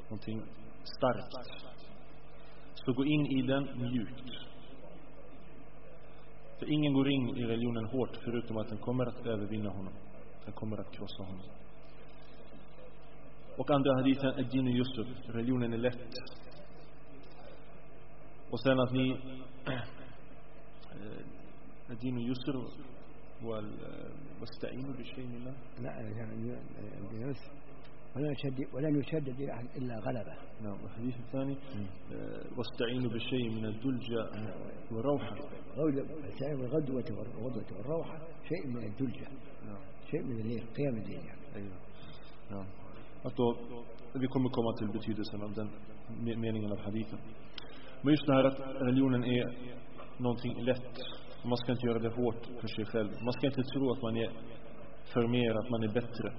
någonting starkt, så gå in i den mjukt. För ingen går in i religionen hårt förutom att den kommer att övervinna honom. Den kommer att krossa honom. Och andra hadithen är din yusr, religionen är lätt. Och sen att ni din yusr واستعينوا بشيء من الله. لا يعني ولن يشدد أحد إلا غلبه. نعم. الحديث الثاني واستعينوا بشيء من الدلجة والروحة. الغدوة والروحة شيء من الدلجة. نعم. شيء من الليل، قيام الليل. أيوة. نعم. Då vi kommer komma till betydelsen av den meningen av hadithen. Men just det här att religionen är någonting lätt. Man ska inte göra det hårt för sig själv. Man ska inte tro att man är för mer, att man är bättre.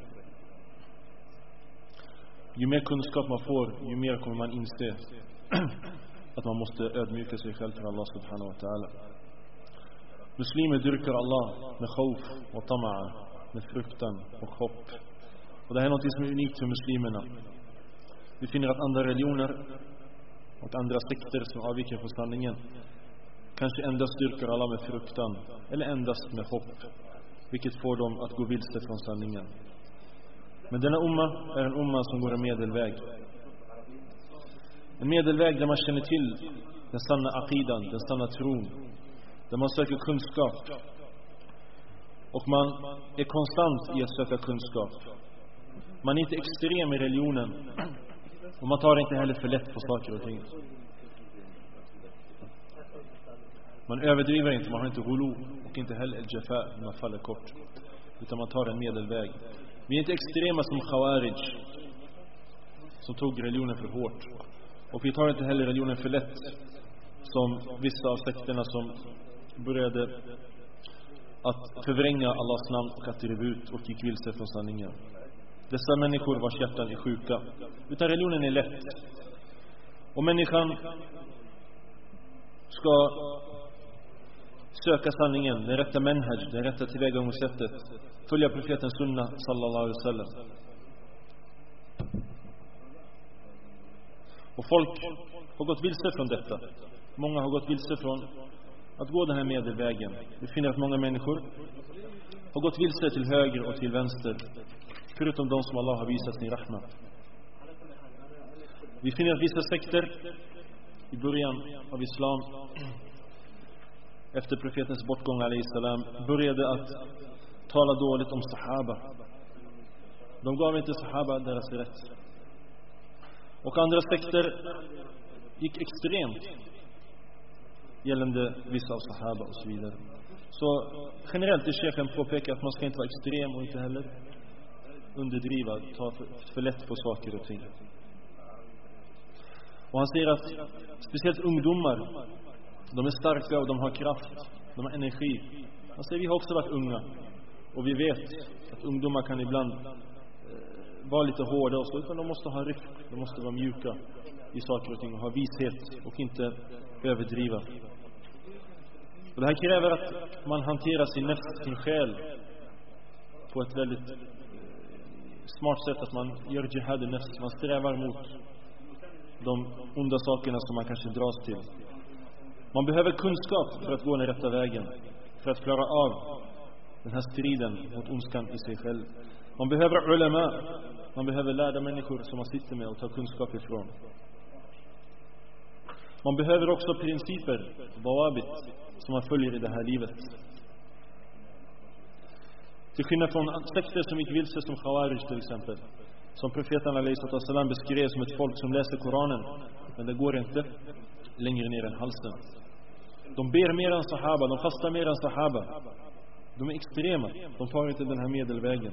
Ju mer kunskap man får, ju mer kommer man inse att man måste ödmjuka sig själv för Allah subhanahu wa ta'ala. Muslimer dyrkar Allah med khawf och tama'a, med fruktan och hopp. Och det här är något som är unikt för muslimerna. Vi finner att andra religioner och andra sekter som avviker från sanningen kanske endast dyrkar Allah med fruktan eller endast med hopp, vilket får dem att gå vilse från sanningen. Men denna umma är en umma som går en medelväg. En medelväg där man känner till den sanna aqidan, den sanna tron, där man söker kunskap och man är konstant i att söka kunskap. Man är inte extrem i religionen och man tar inte heller för lätt på saker och ting. Man överdriver inte, man har inte hulu och inte heller el-jafa när man faller kort, utan man tar en medelväg. Vi är inte extrema som Khawarij som tog religionen för hårt, och vi tar inte heller religionen för lätt som vissa av sekterna som började att förvränga Allahs namn och attribut och gick vilse från sanningen. Dessa människor vars hjärtan är sjuka. Utan religionen är lätt. Och människan ska söka sanningen, den rätta manhaj, den rätta tillvägagångssättet, följa profeten sunna sallallahu alaihi wasallam. Och folk har gått vilse från detta. Många har gått vilse från att gå den här medelvägen. Vi finner att många människor har gått vilse till höger och till vänster, förutom de som Allah har visat sin rahma. Vi finner att vissa sekter i början av islam, efter profetens bortgång alayhi salam, började att tala dåligt om sahaba. De gav inte sahaba deras rätt. Och andra sekter gick extremt gällande vissa av sahaba och så vidare. Så generellt är chefen påpekar att man ska inte vara extrem och inte heller underdriva, ta för lätt på saker och ting. Och han säger att speciellt ungdomar, de är starka och de har kraft, de har energi. Han säger vi har också varit unga och vi vet att ungdomar kan ibland vara lite hårda och så, utan de måste ha rifq, de måste vara mjuka i saker och ting och ha vishet och inte överdriva. Och det här kräver att man hanterar sin nafs, sin själ på ett väldigt smart sätt, att man gör jihad i nafs, man strävar mot de onda sakerna som man kanske dras till. Man behöver kunskap för att gå den rätta vägen, för att klara av den här striden mot ondskan i sig själv. Man behöver ulama, man behöver lärda människor som man sitter med och tar kunskap ifrån. Man behöver också principer, dawabit, som man följer i det här livet. Till skillnad från sekter som gick vilse som Khawarij till exempel, som profeten alayhi sallam beskrev som ett folk som läser Koranen, men det går inte längre ner än halsen. De ber mer än sahaba, de fastar mer än sahaba. De är extrema, de tar inte den här medelvägen.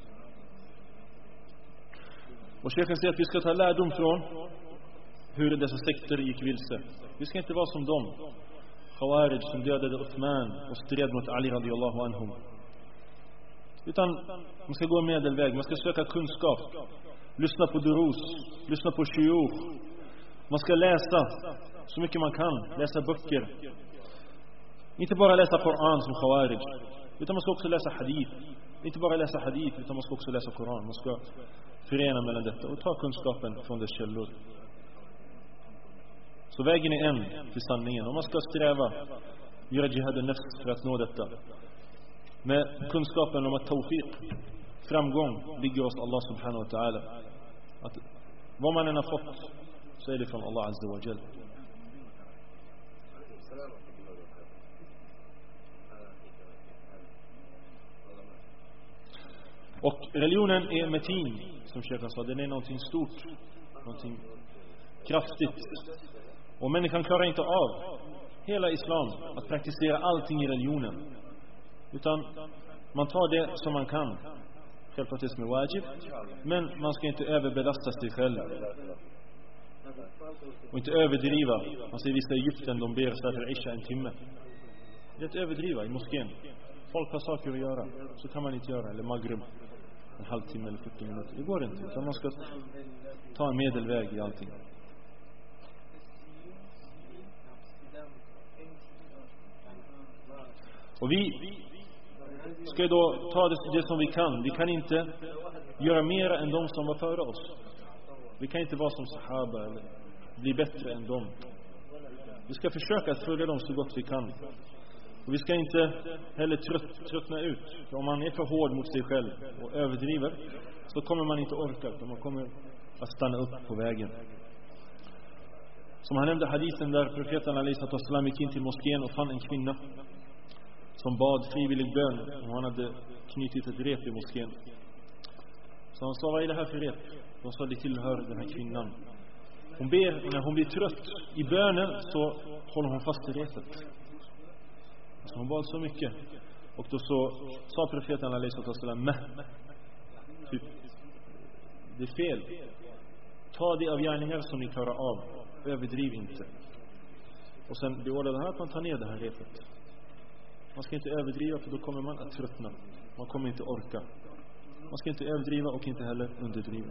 Och chefen säger att vi ska ta lärdom från hur dessa sekter gick vilse. Vi ska inte vara som dem, Khawarij som dödade Uthman och stred mot Ali radiyallahu anhum. Utan man ska gå en medelväg, man ska söka kunskap, lyssna på durus, lyssna på shuyukh. Man ska läsa så mycket man kan, läsa böcker. Inte bara läsa Koran som Khawarij, utan man ska också läsa hadith, Inte bara läsa hadith, utan man ska också läsa Koran. Man ska förena mellan detta och ta kunskapen från dess källor. Så vägen är en till sanningen. Och man ska sträva, göra jihad nafs för att nå detta. Med kunskapen om att tawfiq, framgång, ligger hos Allah subhanahu wa ta'ala. Att vad man än har fått, så är det från Allah azza wa jal. Och religionen är metin, som Sheikh sa. Den är någonting stort, någonting kraftigt. Och människan klarar inte av hela islam, att praktisera allting i religionen. Utan man tar det som man kan. Självklart det som är wajib. Men man ska inte överbelasta sig själv. Och inte överdriva. Man ser vissa i Egypten, de ber för Isha en timme. Det är att överdriva i moskén. Folk har saker att göra, så kan man inte göra. Eller Maghrib, en halvtimme eller 40 minuter. Det går inte, utan man ska ta en medelväg i allting. Och vi ska då ta det som vi kan. Vi kan inte göra mer än de som var före oss. Vi kan inte vara som sahaba eller bli bättre än dem. Vi ska försöka att följa dem så gott vi kan. Och vi ska inte heller tröttna ut. För om man är för hård mot sig själv och överdriver, så kommer man inte orka, utan man kommer att stanna upp på vägen. Som han nämnde hadisen där profeten alayhi sallam gick in till moskén och fann en kvinna som bad frivillig bön, och han hade knutit ett rep i moskén. Så han sa, vad är det här för rep? De sa, det tillhör den här kvinnan. Hon ber, och när hon blir trött i bönen så håller hon fast i repet. Så hon bad så mycket. Och då så sa profeten alayhi sallam, typ, det är fel. Ta det av gärningar som ni klarar av. Överdriv inte. Och sen beordrade han att man tar ner det här repet. Man ska inte överdriva, för då kommer man att tröttna. Man kommer inte orka. Man ska inte överdriva och inte heller underdriva.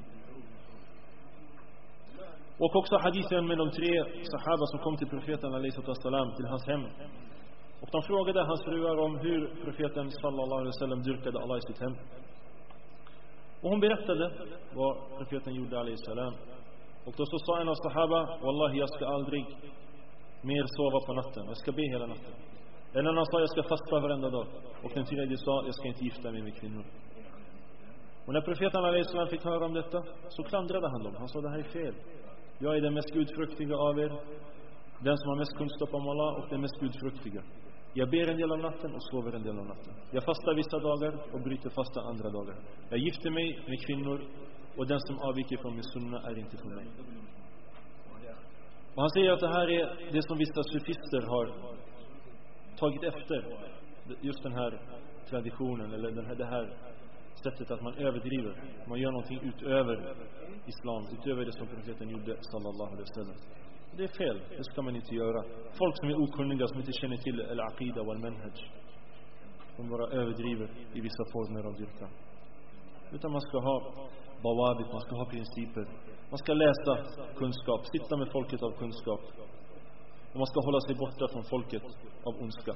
Och också hadithen med de 3 sahaba som kom till profeten alayhi sallam, till hans hem. Och de frågade hans fruar om hur profeten sallallahu alaihi wasallam dyrkade Allah i sitt hem. Och hon berättade vad profeten gjorde alayhi salam. Och då så sa en av sahaba, wallahi, jag ska aldrig mer sova på natten. Jag ska be hela natten. En annan sa, jag ska fasta varenda dag. Och den tredje sa, jag ska inte gifta mig med kvinnor. Och när profeten alayhi salam fick höra om detta, så klandrade han dem. Han sa, det här är fel. Jag är den mest gudfruktiga av er. Den som har mest kunskap om Allah och den mest gudfruktiga. Jag ber en del av natten och sover en del av natten. Jag fastar vissa dagar och bryter fasta andra dagar. Jag gifter mig med kvinnor, och den som avviker från min sunna är inte för mig. Och han säger att det här är det som vissa sufister har tagit efter. Just den här traditionen, eller det här sättet att man överdriver. Man gör någonting utöver islam, utöver det som profeten gjorde sallallahu alaihi wasallam. Det är fel, det ska man inte göra. Folk som är okunniga, som inte känner till al-aqida och al-manhaj, de bara överdriver i vissa former av dyrkan. Utan man ska ha bawabit, man ska ha principer. Man ska läsa kunskap, sitta med folket av kunskap. Och man ska hålla sig borta från folket av ondska.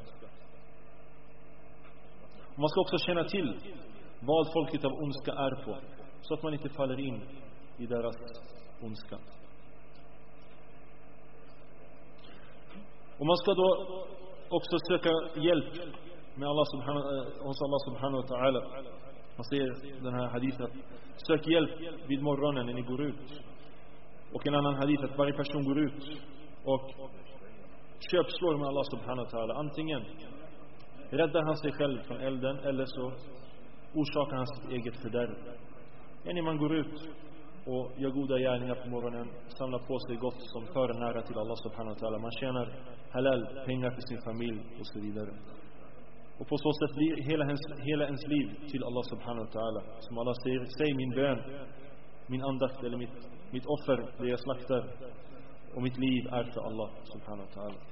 Och man ska också känna till vad folket av ondska är på, så att man inte faller in i deras ondska. Och man ska då också söka hjälp med hos Allah subhanahu wa ta'ala. Man ser den här hadithen att sök hjälp vid morgonen när ni går ut. Och en annan hadith att varje person går ut och köpslår med Allah subhanahu wa ta'ala. Antingen räddar han sig själv från elden, eller så orsakar han sitt eget fördärv. När man går ut och gör goda gärningar på morgonen, samlar på sig gott som för nära till Allah subhanahu wa ta'ala. Man tjänar halal, pengar för sin familj och så vidare. Och på så sätt blir hela ens liv till Allah subhanahu wa ta'ala. Som Allah säger, säg min bön, min andakt eller mitt offer, det jag slaktar, och mitt liv är för Allah subhanahu wa ta'ala.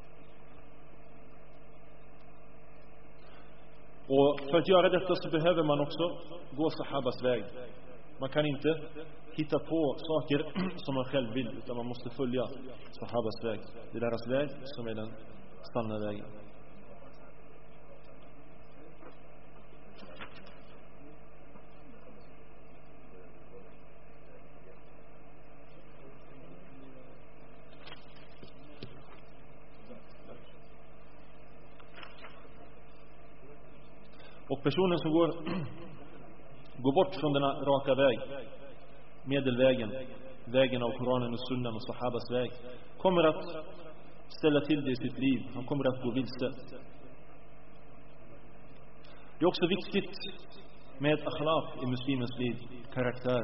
Och för att göra detta så behöver man också gå sahabas väg. Man kan inte hitta på saker som man själv vill, utan man måste följa sahabas väg. Det är deras väg som är den sanna vägen. Och personen som går bort från denna raka väg, medelvägen, vägen av Koranen och Sunnan och Sahabas väg, kommer att ställa till det i sitt liv. Han kommer att gå vilse. Det är också viktigt med akhlaq i muslimens liv, karaktär.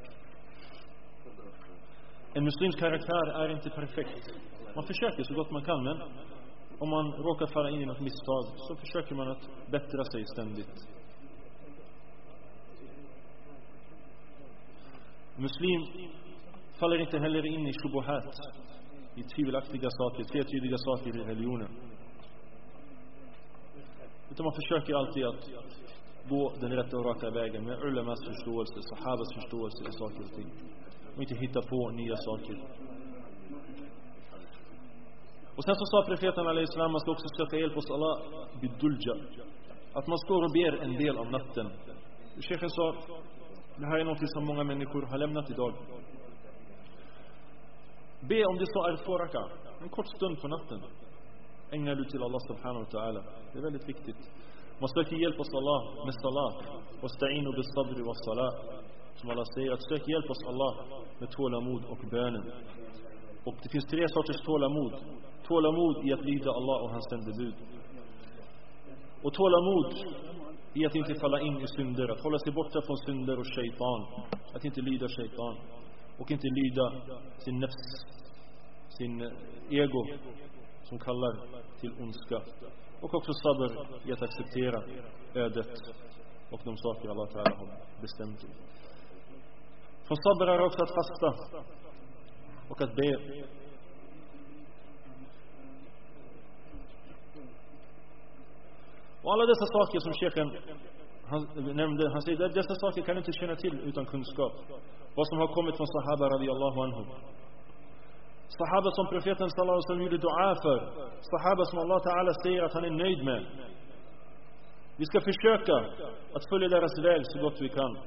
En muslims karaktär är inte perfekt. Man försöker så gott man kan, men om man råkar falla in i något misstag så försöker man att bättra sig ständigt. Muslim faller inte heller in i shubuhat, i tvivelaktiga saker, tvetydiga saker i religionen. Utan man försöker alltid att gå den rätta och raka vägen med ulamas förståelse, sahabas förståelse i saker och ting. Och inte hitta på nya saker. Och sen så sa profeten alayhi salam, man ska också söka hjälp hos Allah bidulja. Att man står och ber en del av natten. Chefen sa, det här är något som många människor har lämnat idag. Be om det så är 2 raka, en kort stund på natten. Ägnar du till Allah subhanahu wa ta'ala. Det är väldigt viktigt. Man söker hjälp hos Allah med salat. Wasta'inu bis sabri was salat. Som Allah säger, att söka hjälp hos Allah med tålamod och bönen. Och det finns 3 sorters tålamod. Tålamod i att lyda Allah och hans sändebud. Och tålamod i att inte falla in i synder. Att hålla sig borta från synder och shaitan. Att inte lyda shaitan. Och inte lyda sin nafs, sin ego som kallar till ondska. Och också sabr i att acceptera ödet och de saker Allah Ta'ala har bestämt. Från sabr är också att fasta och att be. Och alla dessa saker som Sheikhen nämnde, han säger att dessa saker kan inte känna till utan kunskap. Vad som har kommit från Sahaba radiyallahu anhum. Sahaba som profeten sallallahu alaihi wasallam gjorde dua för. Sahaba som Allah Ta'ala säger att han är nöjd med. Vi ska försöka att följa deras väg så gott vi kan.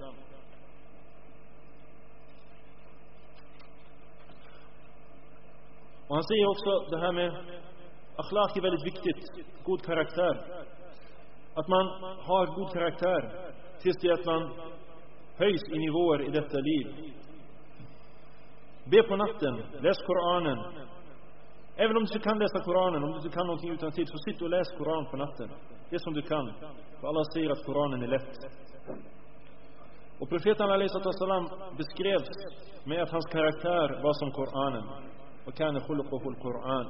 Och han säger också det här med akhlaq är väldigt viktigt. God karaktär. Att man har god karaktär tills det att man höjs i nivåer i detta liv. Be på natten, läs Koranen. Även om du inte kan läsa Koranen, om du inte kan någonting utan tid, så sitt och läs Koran på natten. Det som du kan. För alla säger att Koranen är lätt. Och profeten alayhi salam beskrevs med att hans karaktär var som Koranen. Och kana khuluquhu al-Quran.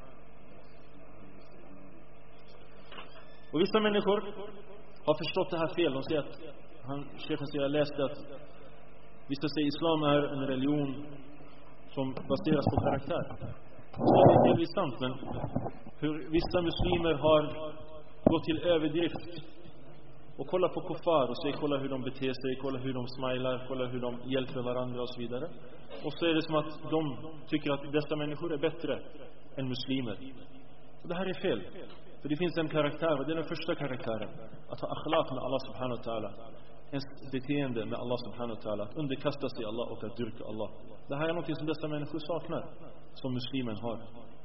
Och vissa människor har förstått det här fel. De säger att chefen säger, jag läste att vissa säger islam är en religion som baseras på karaktär. Så det är delvis sant, men hur vissa muslimer har gått till överdrift och kolla på kuffar och säger kolla hur de beter sig, kolla hur de smilar, kolla hur de hjälper varandra och så vidare. Och så är det som att de tycker att dessa människor är bättre än muslimer. Och det här är fel. För det finns en karaktär, och det är den första karaktären. Att ha akhlaq med Allah subhanahu wa ta'ala. Ens beteende med Allah subhanahu wa ta'ala. Att underkasta sig Allah och att dyrka Allah. Det här är något som dessa människor saknar. Som muslimen har.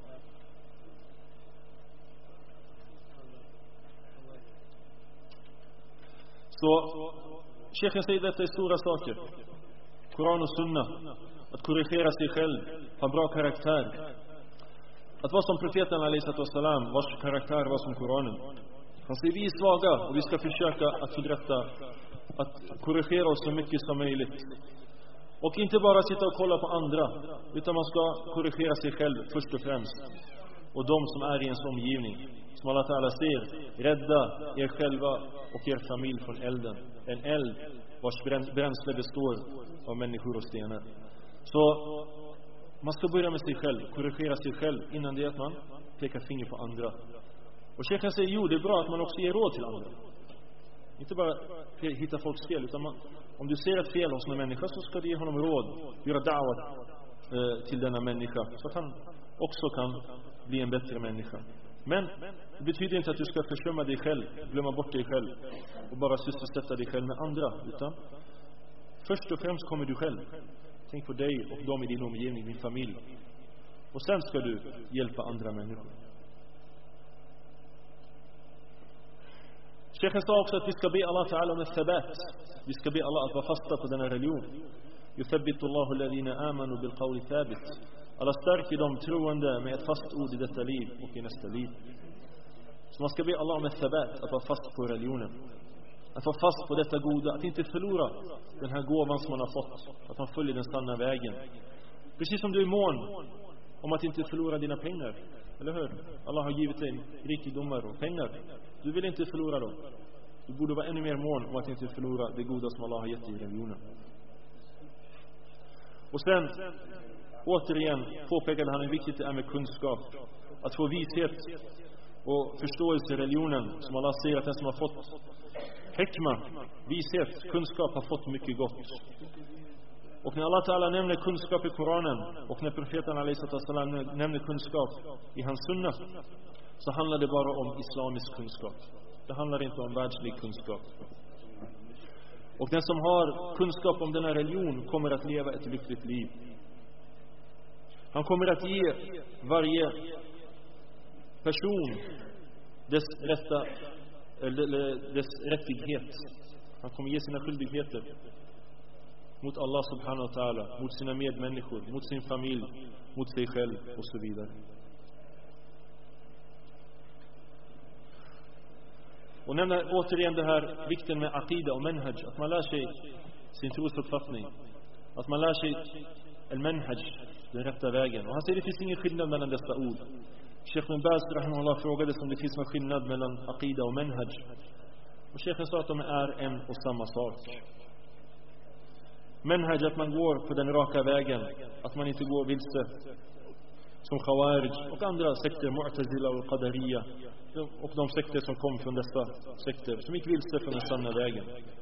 Så Sheikhen säger detta i stora saker. Koran och Sunna. Att korrigera sig själv. Ha bra karaktär. Att vara som profeten ﷺ, vars karaktär var som Koranen. Han säger vi är svaga och vi ska försöka att förbättra, att korrigera oss så mycket som möjligt. Och inte bara sitta och kolla på andra, utan man ska korrigera sig själv först och främst. Och de som är i ens omgivning. Som Allah Ta'ala säger, rädda er själva och er familj från elden. En eld vars bränsle består av människor och stenar. Så man ska börja med sig själv, korrigera sig själv innan det att man pekar finger på andra. Och Sheikhen säger, jo det är bra att man också ger råd till andra. Inte bara hitta folks fel, utan om du ser ett fel hos en människa så ska du ge honom råd. Göra da'wat till denna människa så att han också kan bli en bättre människa. Men det betyder inte att du ska försumma dig själv, glömma bort dig själv och bara sysselsätta dig själv med andra. Utan först och främst kommer du själv. Tänk på dig och dem i din omgivning, din familj. Och sen ska du hjälpa andra människor. Sheikhen sa också att vi ska be Allah Ta'ala om thabat. Vi ska be Allah att vara fasta på denna religion. Yuthabbitu Allahu alladhina amanu bil qawli thabit. Allah stärker de troende med ett fast ord i detta liv och i nästa liv. Så man ska be Allah om thabat, att vara fast på religionen. Att vara fast på detta goda, att inte förlora den här gåvan som man har fått, att man följer den sanna vägen. Precis som du är mån om att inte förlora dina pengar, eller hur? Allah har givit dig rikedomar och pengar. Du vill inte förlora dem. Du borde vara ännu mer mån om att inte förlora det goda som Allah har gett dig i religionen. Och sen återigen påpekade han hur viktigt det är med kunskap, att få vishet och förståelse i religionen, som Allah säger att den som har fått hikma, vishet, kunskap har fått mycket gott. Och när Allah Ta'ala nämner kunskap i Koranen och när profeten a.s. nämner kunskap i hans sunna, så handlar det bara om islamisk kunskap. Det handlar inte om världslig kunskap. Och den som har kunskap om denna religion kommer att leva ett lyckligt liv. Han kommer att ge varje person dess rättighet. Han kommer ge sina skyldigheter mot Allah subhanahu wa ta'ala, mot sina medmänniskor, mot sin familj, mot sig själv och så vidare. Och nämner återigen det här vikten med aqida och manhaj, att man lär sig sin trosuppfattning, att man lär sig al-manhaj, den rätta vägen. Och han säger det finns ingen skillnad mellan dessa ord. Sheikh bin Baz rahimahullah frågade om det finns någon skillnad mellan aqida och manhaj. Och Sheikhen sa att de är en och samma sak. Manhaj, att man går på den raka vägen, att man inte går vilse som Khawarij och andra sekter, Mu'tazila och Qadariya, och de sekter som kom från dessa sekter, som gick vilse från den sanna vägen.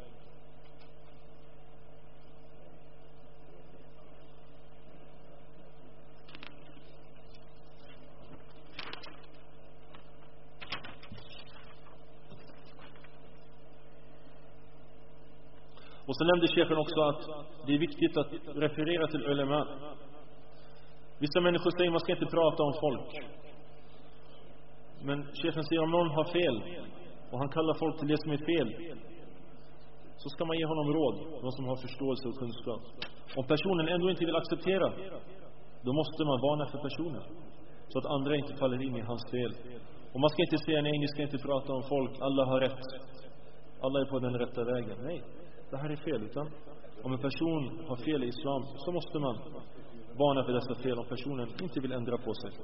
Och så nämnde Sheikhen också att det är viktigt att referera till ulema. Vissa människor säger att man ska inte prata om folk. Men Sheikhen säger om någon har fel och han kallar folk till det som är fel, så ska man ge honom råd, någon som har förståelse och kunskap. Om personen ändå inte vill acceptera, då måste man varna för personen, så att andra inte faller in i hans fel. Och man ska inte säga nej, ni ska inte prata om folk, alla har rätt, alla är på den rätta vägen. Nej, det här är fel. Utan om en person har fel i islam, så måste man varna för dessa fel om personen inte vill ändra på sig.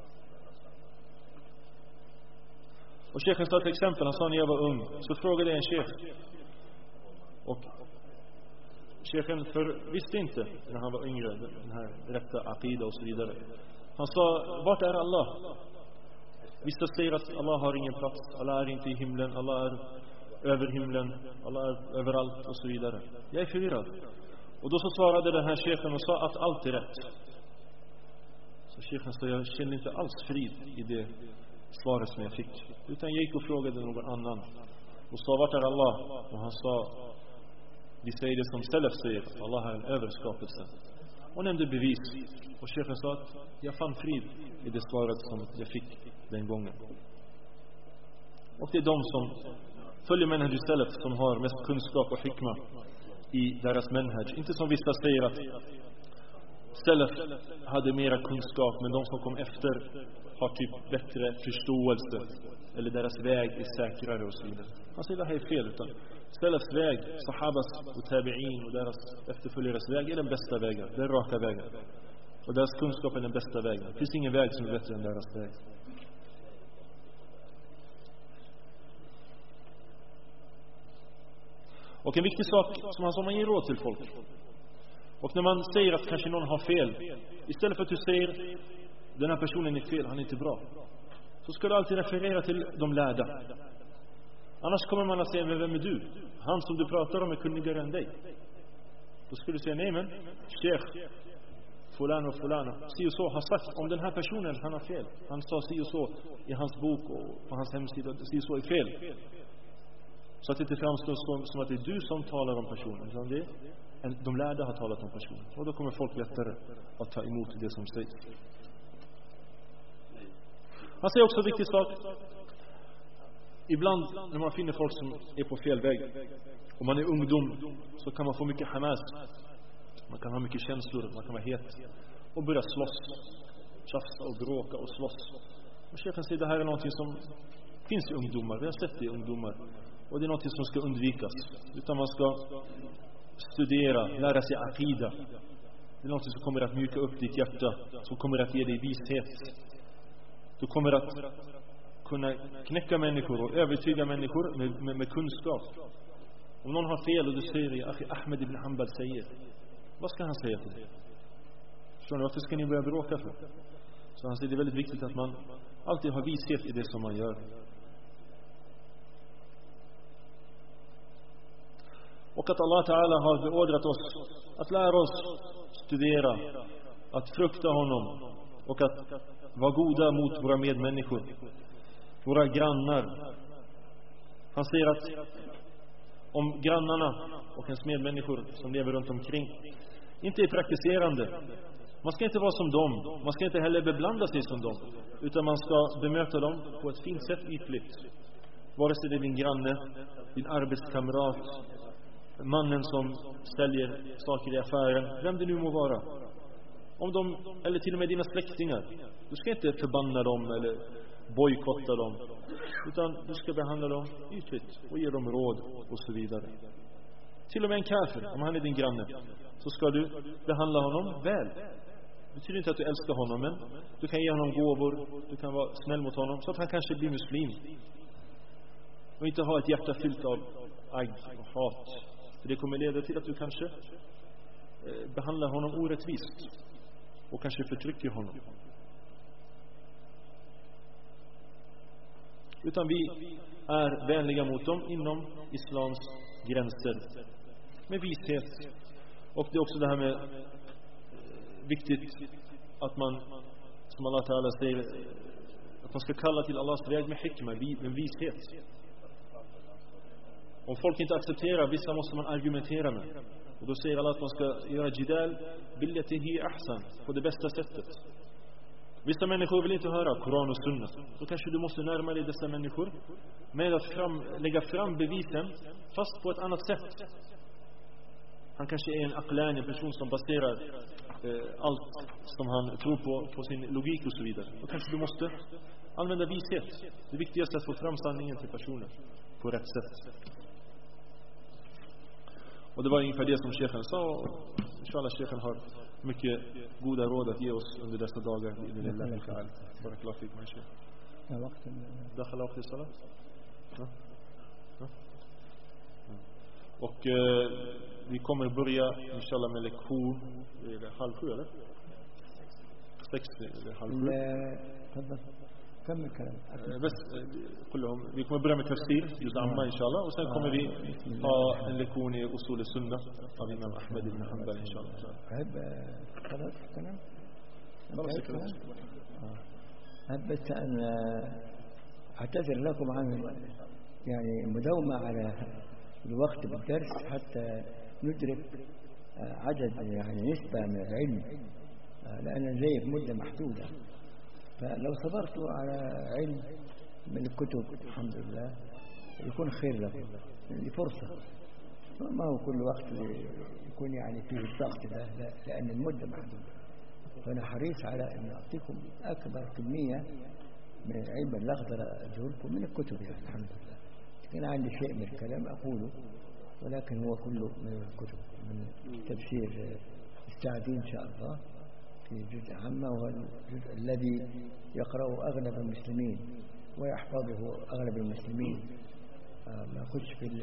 Och Sheikhen sa ett exempel. Han sa när jag var ung, så frågade en sheikh, och sheikhen visste inte när han var yngre den här rätta aqida och så vidare. Han sa, vart är Allah? Vissa säger att Allah har ingen plats, Allah är inte i himlen, Allah är över himlen, Allah är överallt och så vidare. Jag är förvirrad. Och då så svarade den här sheikhen och sa att allt är rätt. Så sheikhen sa, jag känner inte alls frid i det svaret som jag fick, utan jag gick och frågade någon annan och sa, vart är Allah? Och han sa, vi säger det som Salaf säger, att Allah är en överskapelse, och nämnde bevis. Och sheikhen sa att jag fann frid i det svaret som jag fick den gången. Och det är de som följer manhaj Salaf som har mest kunskap och hikma i deras manhaj. Inte som vissa säger att Salaf hade mera kunskap, men de som kom efter har typ bättre förståelse, eller deras väg är säkrare och så vidare. Han säger det här är fel, utan Salafs väg, sahabas och tabi'in och deras efterföljares väg är den bästa vägen, den raka vägen. Och deras kunskap är den bästa vägen. Det finns ingen väg som är bättre än deras väg. Och en viktig sak som han sa, man ger råd till folk. Och när man säger att kanske någon har fel, istället för att du säger den här personen är fel, han är inte bra, så ska du alltid referera till de lärda. Annars kommer man att säga, men vem är du? Han som du pratar om är kunnigare än dig. Då skulle du säga, nej men Sheikh fulan och fulana, si och så har sagt om den här personen, han har fel. Han sa si och så i hans bok och på hans hemsida, si och så är fel. Så att det inte framstår som att det är du som talar om personen, utan det är de lärda har talat om personen. Och då kommer folk lättare att ta emot det som sägs. Han säger också en viktig sak. ibland när man finner folk som är på fel väg och man är ungdom, så kan man få mycket hamas. Man kan ha mycket känslor, man kan vara het och börja slåss, tjafsa och bråka och slåss. Och chefen säger, det här är någonting som finns i ungdomar. Vi har sett det i ungdomar. Och det är någonting som ska undvikas. Utan man ska studera, lära sig aqida. Det är någonting som kommer att mjuka upp ditt hjärta, som kommer att ge dig vishet. Du kommer att kunna knäcka människor och övertyga människor med kunskap. Om någon har fel och du säger det, Ahmed ibn Hanbal säger, vad ska han säga till dig? Förstår ni, varför ska ni börja bråka för? Så han säger, det är väldigt viktigt att man alltid har vishet i det som man gör. Och att Allah Ta'ala har beordrat oss att lära oss studera, att frukta honom och att vara goda mot våra medmänniskor, våra grannar. Han säger att om grannarna och ens medmänniskor som lever runt omkring inte är praktiserande, man ska inte vara som dem, man ska inte heller beblanda sig som dem, utan man ska bemöta dem på ett fint sätt, ytligt. Vare sig det är din granne, din arbetskamrat, mannen som säljer saker i affären, vem det nu må vara. Om de, eller till och med dina släktingar, du ska inte förbanna dem eller bojkotta dem, utan du ska behandla dem ytligt och ge dem råd och så vidare. Till och med en kafir, om han är din granne, så ska du behandla honom väl. Det betyder inte att du älskar honom, men du kan ge honom gåvor, du kan vara snäll mot honom så att han kanske blir muslim. Och inte ha ett hjärta fyllt av agg och hat. För det kommer leda till att du kanske behandlar honom orättvist och kanske förtrycker honom. Utan vi är vänliga mot dem inom islams gränser med vishet. Och det är också det här med viktigt att man, som Allah Ta'ala säger, att man ska kalla till Allahs väg med hikma, med vishet. Om folk inte accepterar vissa, måste man argumentera med. Och då säger Allah att man ska göra jidal billatihi ahsan, på det bästa sättet. Vissa människor vill inte höra Koran och Sunna. Då kanske du måste närma dig dessa människor med att lägga fram bevisen, fast på ett annat sätt. Han kanske är en aqlan, en person som baserar allt som han tror på sin logik och så vidare. Då kanske du måste använda vishet. Det viktigaste är att få fram sanningen till personen på rätt sätt. Och det var ungefär det som chefen sa. Inshallah, chefen har mycket goda råd att ge oss under dessa dagar. Barakallahu fikum, ya sheikh. Dakhala waqt as-salat? Och vi kommer börja inshallah med lektion. Är det 6:30 eller? 6 eller 6:30? كم الكلام بس كلهم vi kommer börja med tafsir juz amma inshallah och sen kommer vi ha en lektion i usul sunnah av Imam Ahmed ibn Hanbal inshallah. خلاص تمام. بس أنا أعتذر لكم عن يعني المداومة على الوقت بالدرس حتى ندرك عدد يعني نسبة من العلم، لأن زي مدة محدودة. فلو صبرتوا على علم من الكتب الحمد لله يكون خير لكم، يعني فرصة، ما هو كل وقت يكون يعني فيه الضغط ده، لأن المدة محدودة. فأنا حريص على أن أعطيكم أكبر كمية من العلم اللي أقدر أديه من الكتب، يعني الحمد لله. كان عندي شيء من الكلام أقوله، ولكن هو كله من الكتب، من تفسير السعدي إن شاء الله في جزء عامة، وهو الجزء الذي يقرأه أغلب المسلمين ويحفظه أغلب المسلمين. ما يخش في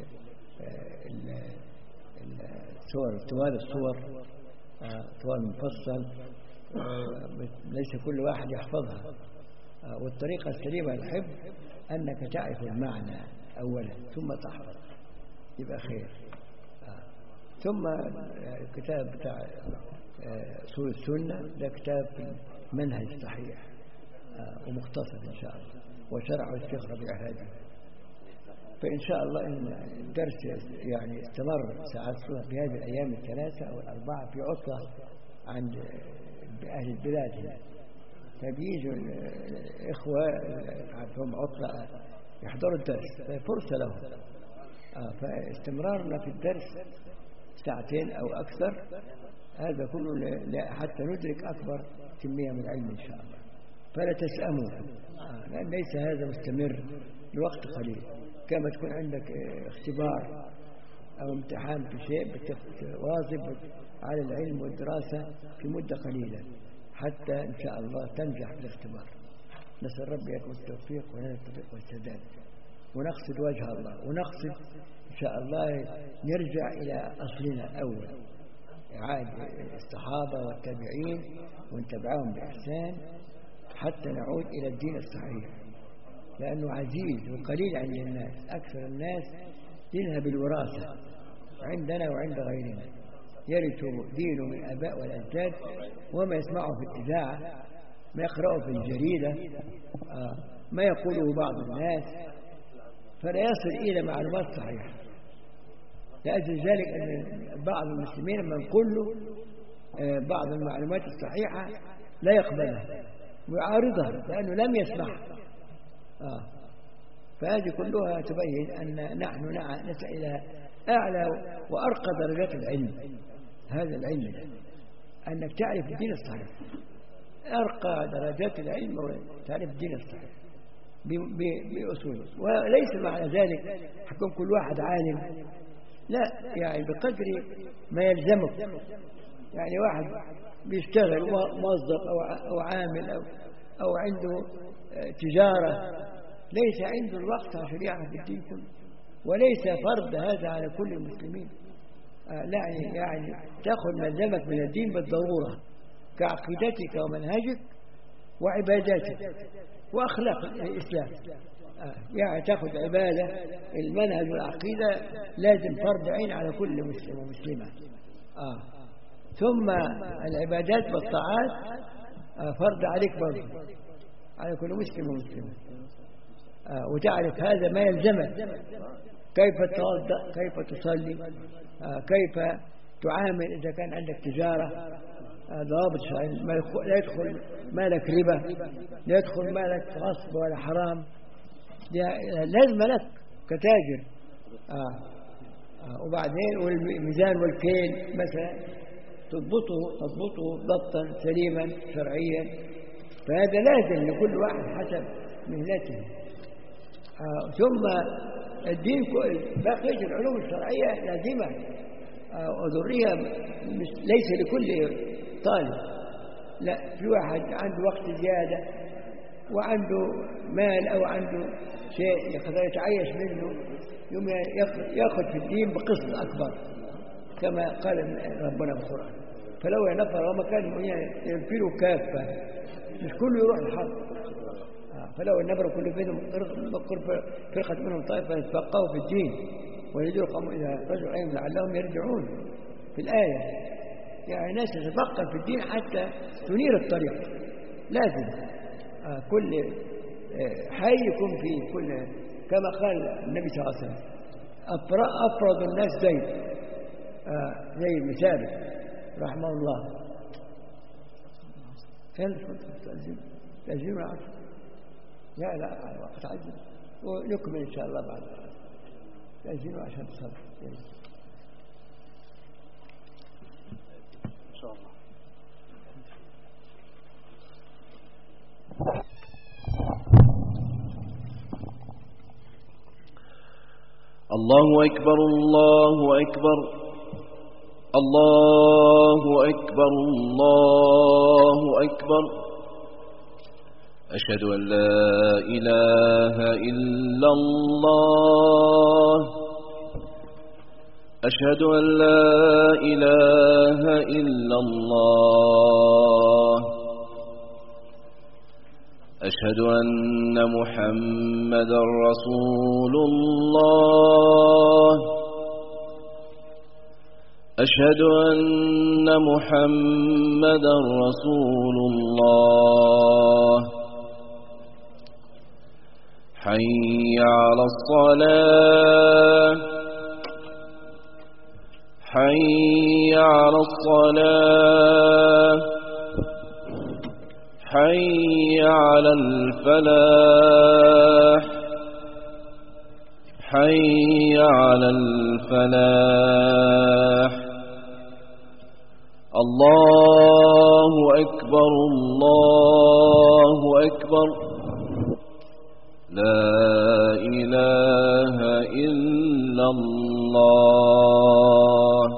السور، طوال الصور، طوال مفصل، ليس كل واحد يحفظها. والطريقة السليمة للحفظ أنك تعرف المعنى أولا ثم تحفظ، يبقى خير. ثم الكتاب بتاع أصول السنة ده كتاب منهج صحيح ومختصر إن شاء الله، وشرعه الشيخ ربيع هادي. فإن شاء الله إن الدرس يعني استمر ساعات في هذه الأيام الثلاثة أو الأربعة في عطلة عند أهل البلاد هنا، فبيجوا الإخوة عندهم عطلة يحضروا الدرس، فرصة لهم. فاستمرارنا في الدرس ساعتين أو أكثر هذا كله حتى ندرك أكبر كمية من العلم إن شاء الله. فلا تسأموا، لأن ليس هذا مستمر لوقت قليل. كما تكون عندك اختبار أو امتحان في شيء بتواظب على العلم والدراسة في مدة قليلة حتى إن شاء الله تنجح في الاختبار. نسأل ربي لكم التوفيق ولنا التوفيق والسداد، ونقصد وجه الله، ونقصد إن شاء الله نرجع إلى أصلنا أول، إعادة الصحابة والتابعين ونتبعهم بإحسان حتى نعود إلى الدين الصحيح، لأنه عزيز وقليل عند الناس. أكثر الناس دينها بالوراثة عندنا وعند غيرنا، يرث دينه من الآباء والأجداد، وما يسمعه في الإذاعة، ما يقرأه في الجريدة، ما يقوله بعض الناس، فلا يصل إلى معلومات صحيحة. لأجل ذلك أن بعض المسلمين لما نقول له بعض المعلومات الصحيحة لا يقبلها ويعارضها لأنه لم يسمعها. فهذه كلها تبين أن نحن نسعى إلى أعلى وأرقى درجات العلم. هذا العلم أنك تعرف الدين الصحيح، أرقى درجات العلم تعرف الدين الصحيح بأصوله. وليس معنى ذلك حكم كل واحد عالم، لا، يعني بقدر ما يلزمك. يعني واحد بيشتغل موظف أو عامل أو عنده تجارة، ليس عنده الوقت عشان يعرف الدين كله، وليس فرض هذا على كل المسلمين. لا، يعني تأخذ ملزمك من الدين بالضرورة كعقيدتك ومنهجك وعباداتك وأخلاق الإسلام. يعني تأخذ عبادة، المنهج والعقيدة لازم فرض عين على كل مسلم ومسلمة. ثم العبادات والطاعات فرض عليك برضه على كل مسلم ومسلمة. وتعرف هذا ما يلزمك، كيف تتوضأ، كيف تصلي، كيف تعامل إذا كان عندك تجارة، ضوابط شرعية، لا يدخل مالك ربا، لا يدخل مالك غصب ولا حرام، لازم لك كتاجر. وبعدين والميزان والكيل مثلا تضبطه ضبطا سليما شرعيا، فهذا لازم لكل واحد حسب مهنته. ثم الدين بقية العلوم الشرعية لازمة وضرورية، ليس لكل طالب. لا، في واحد عنده وقت زيادة وعنده مال أو عنده شيء يقدر يتعيش منه، يوم يأخذ في الدين بقسط أكبر كما قال ربنا في القرآن: فلو نفر وما كان ينفروا كافة، مش كله يروح الحرب. فلو النفر كل فيهم فرقة منهم طائفة يتفقهوا في الدين ويجروا قوم إذا رجعوا عليهم لعلهم يرجعون. في الآية يعني ناس تتفقه في الدين حتى تنير الطريق. لازم كل حي يكون فيه كل، كما قال النبي صلى الله عليه وسلم: أفرض الناس زي المثال رحمه الله. تأذين العصر؟ لا وقت عجل، ونكمل إن شاء الله بعد تأذينه عشان تصلي إن شاء الله. الله أكبر الله أكبر الله أكبر الله أكبر. أشهد أن لا إله إلا الله، أشهد أن لا إله إلا الله، أشهد أن محمدا رسول الله، أشهد أن محمدا رسول الله. حي على الصلاة، حي على الصلاة، حي على الفلاح، حي على الفلاح الله أكبر الله أكبر لا إله إلا الله.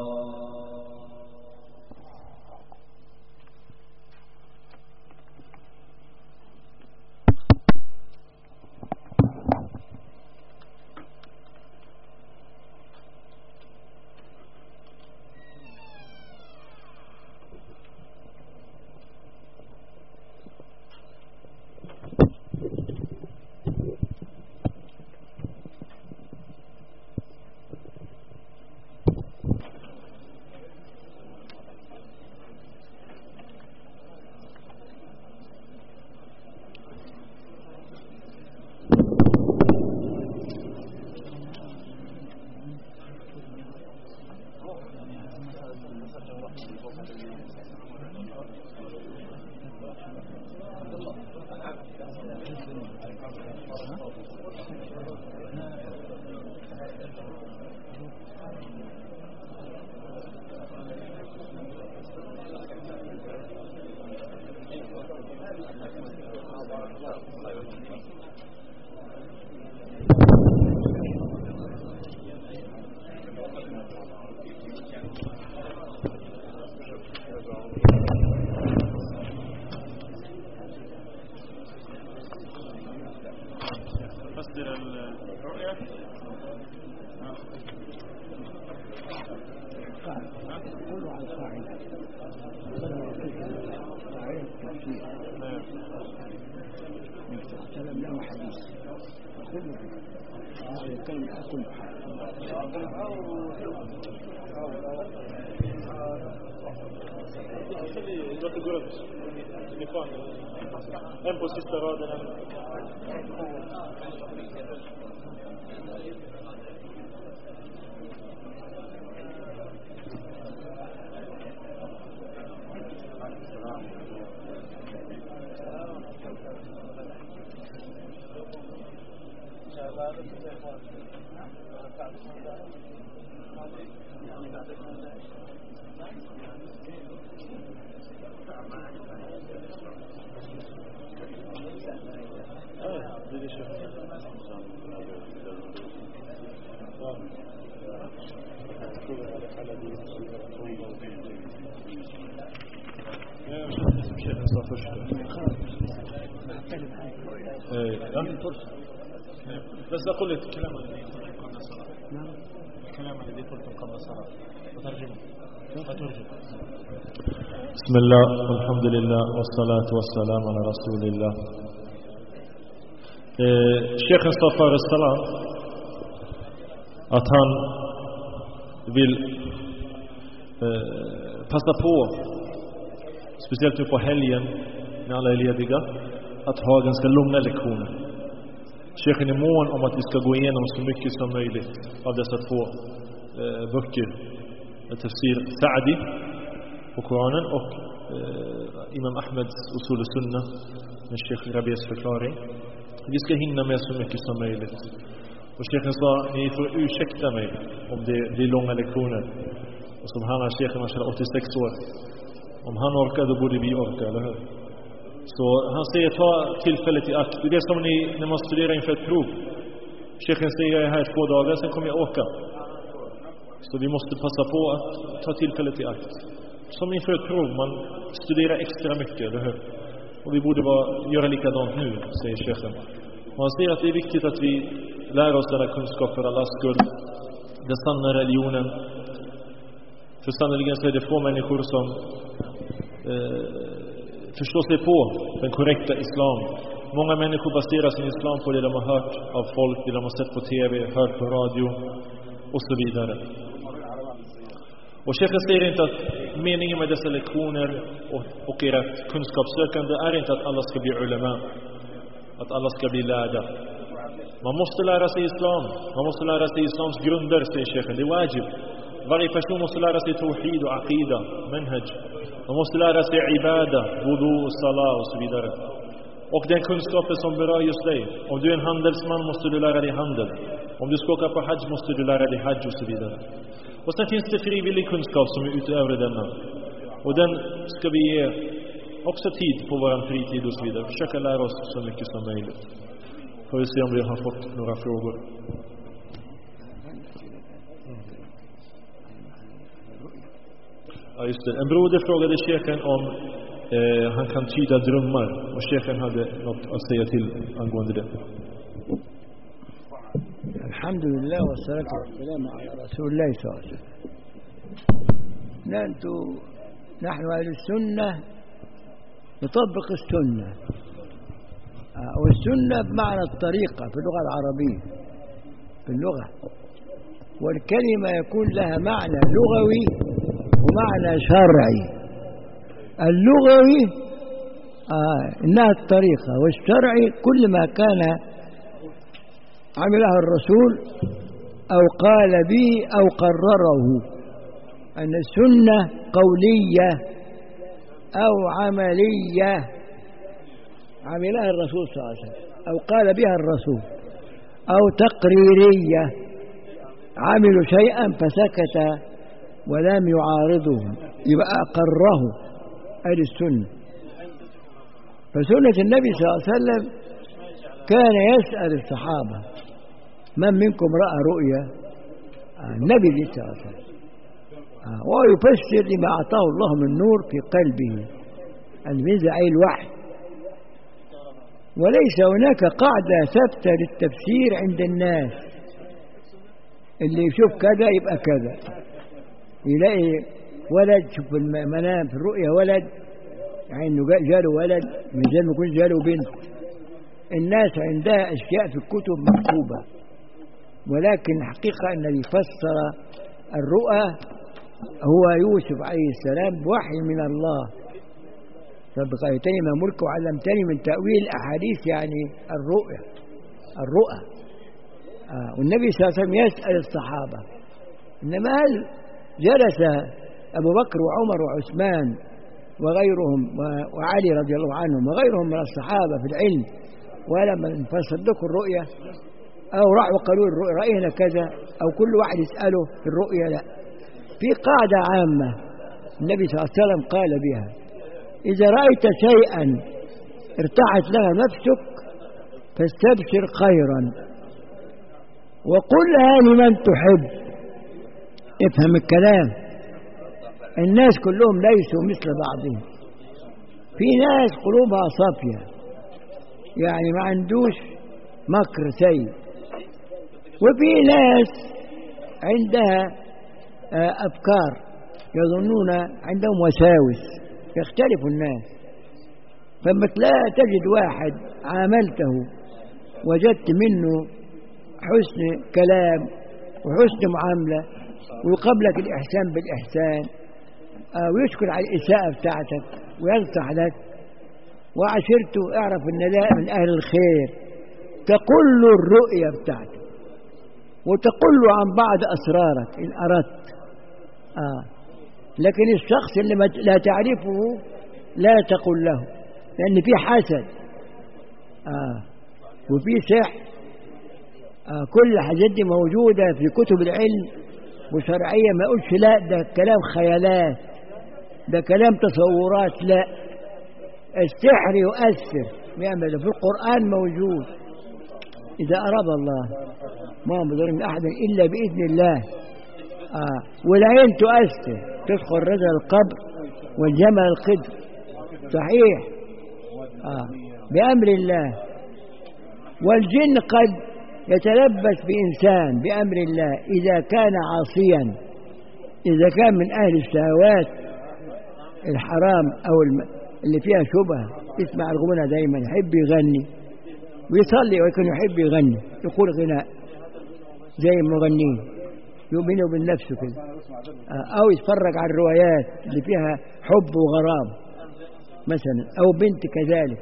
En på sista raden. بس أقول لك كلام الذي قلتم قبل الصلاة وترجمه. بسم الله والحمد لله والصلاة والسلام على رسول الله. Sheikhen sa föreställa att han vill passa på, speciellt nu på helgen när alla är lediga, att ha ganska långa lektioner. Sheikhen är mån om att vi ska gå igenom så mycket som möjligt av dessa två böcker, Tafsir Sa'di på Koranen och Imam Ahmeds Usul Sunnah med Sheikh Rabi's förklaring. Vi ska hinna med så mycket som möjligt. Och Sheikhen sa, ni får ursäkta mig om det blir långa lektioner. Och som han har Sheikhen, han är 86 år. Om han orkar, då borde vi orka, eller hur? Så han säger, ta tillfället i akt. Det är som när man studerar inför ett prov. Sheikhen säger, jag är här 2 dagar, sen kommer jag åka. Så vi måste passa på att ta tillfället i akt. Som inför ett prov, man studerar extra mycket, eller hur? Och vi borde göra likadant nu, säger Sheikhen. Och han säger att det är viktigt att vi lär oss denna kunskap för Allahs skull. Den sanna religionen. För sannoliken så är det få människor som förstår sig på den korrekta islam. Många människor baserar sin islam på det de har hört av folk, det de har sett på tv, hört på radio och så vidare. Och Sheikhen säger inte att meningen med dessa lektioner och ert kunskapssökande är inte att alla ska bli ulama, att alla ska bli lärda. Man måste lära sig islam, man måste lära sig islams grunder, säger Sheikhen. Det är wajib. Varje person måste lära sig tawhid och aqida, manhaj. Man måste lära sig ibada, wudu och salah och så vidare. Och den kunskapen som berör just dig. Om du är en handelsman måste du lära dig handel. Om du ska åka på hajj måste du lära dig hajj och så vidare. Och sen finns det frivillig kunskap som är utöver denna. Och den ska vi ge också tid på våran fritid och så vidare. Försöka lära oss så mycket som möjligt. Får vi se om vi har fått några frågor. Ja, just det. En broder frågade shejken om han kan tyda drömmar. Och shejken hade något att säga till angående det. Alhamdulillah wa salatu wa salam ala rasulillah sallallahu alaihi wasallam. نحن أهل السنة نطبق السنة، والسنة بمعنى الطريقة في اللغة العربية في اللغة، والكلمة يكون لها معنى لغوي ومعنى شرعي. اللغوي إنها الطريقة، والشرعي كل ما كان عمله الرسول أو قال به أو قرره. أن السنة قولية أو عملية عملها الرسول صلى الله عليه وسلم أو قال بها الرسول، أو تقريرية عملوا شيئا فسكت ولم يعارضهم يبقى أقره أهل السنة. فسنة النبي صلى الله عليه وسلم كان يسأل الصحابة من منكم رأى رؤيا؟ النبي صلى الله عليه وسلم ويفسر لما أعطاه الله من نور في قلبه المنزع أي الوحي. وليس هناك قاعدة ثابتة للتفسير عند الناس، اللي يشوف كذا يبقى كذا، يلاقي ولد شوف المنام في الرؤيا ولد يعني انه جاله ولد من زي ما يكون جاله بنت. الناس عندها أشياء في الكتب مكتوبة، ولكن الحقيقة أن اللي فسر الرؤى هو يوسف عليه السلام بوحي من الله. فبقيتني ما ملك وعلمتني من تأويل الأحاديث، يعني الرؤى. والنبي صلى الله عليه وسلم يسأل الصحابة. إنما هل جلس أبو بكر وعمر وعثمان وغيرهم وعلي رضي الله عنهم وغيرهم من الصحابة في العلم ولما فصدقوا الرؤيا أو راحوا قالوا الرؤيا رأينا كذا، أو كل واحد يسأله في الرؤيا؟ لا، في قاعدة عامة النبي صلى الله عليه وسلم قال بها: إذا رأيت شيئا ارتاحت لها نفسك فاستبشر خيرا وقلها لمن تحب. افهم الكلام. الناس كلهم ليسوا مثل بعضهم. في ناس قلوبها صافية، يعني ما عندوش مكر سيء، وفي ناس عندها أفكار يظنون عندهم وساوس. يختلف الناس. فلما تجد واحد عاملته وجدت منه حسن كلام وحسن معاملة ويقابلك الإحسان بالإحسان ويشكر على الإساءة بتاعتك وينصح لك وعشرته، اعرف ان ده من أهل الخير. تقول له الرؤية بتاعتك وتقول له عن بعض أسرارك إن أردت. لكن الشخص اللي لا تعرفه لا تقول له، لأن في حسد وفي سحر. كل الحاجات دي موجودة في كتب العلم وشرعية. ما أقولش لا ده كلام خيالات، ده كلام تصورات. لا، السحر يؤثر يعمل في القرآن موجود. إذا أراد الله ما بضر من أحد إلا بإذن الله. والعين تؤثر، تدخل رجل القبر والجمل القدر. صحيح. بأمر الله. والجن قد يتلبس بإنسان بأمر الله إذا كان عاصيا، إذا كان من أهل الشهوات الحرام أو اللي فيها شبهة. يسمع الغنى دايما، يحب يغني ويصلي ويكون يحب يغني، يقول غناء زي المغنين، يؤمنوا بالنفس كده. أو يتفرج على الروايات اللي فيها حب وغرام مثلا، أو بنت كذلك.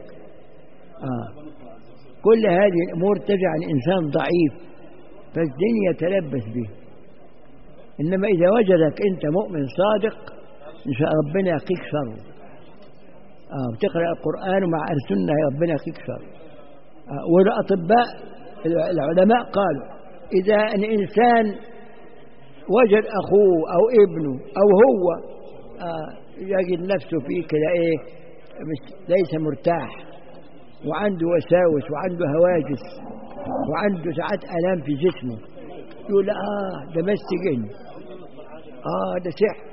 كل هذه الأمور تجعل الإنسان ضعيف، فالدنيا يتلبس به. إنما إذا وجدك أنت مؤمن صادق إن شاء ربنا يقيك شر. بتقرأ القرآن ومع السنة ربنا يقيك شر. والأطباء العلماء قالوا إذا أن إنسان وجد أخوه أو ابنه أو هو يجد نفسه فيه كده ليس مرتاح، وعنده وساوس وعنده هواجس وعنده ساعات آلام في جسمه، يقول ده مس جن، ده سحر،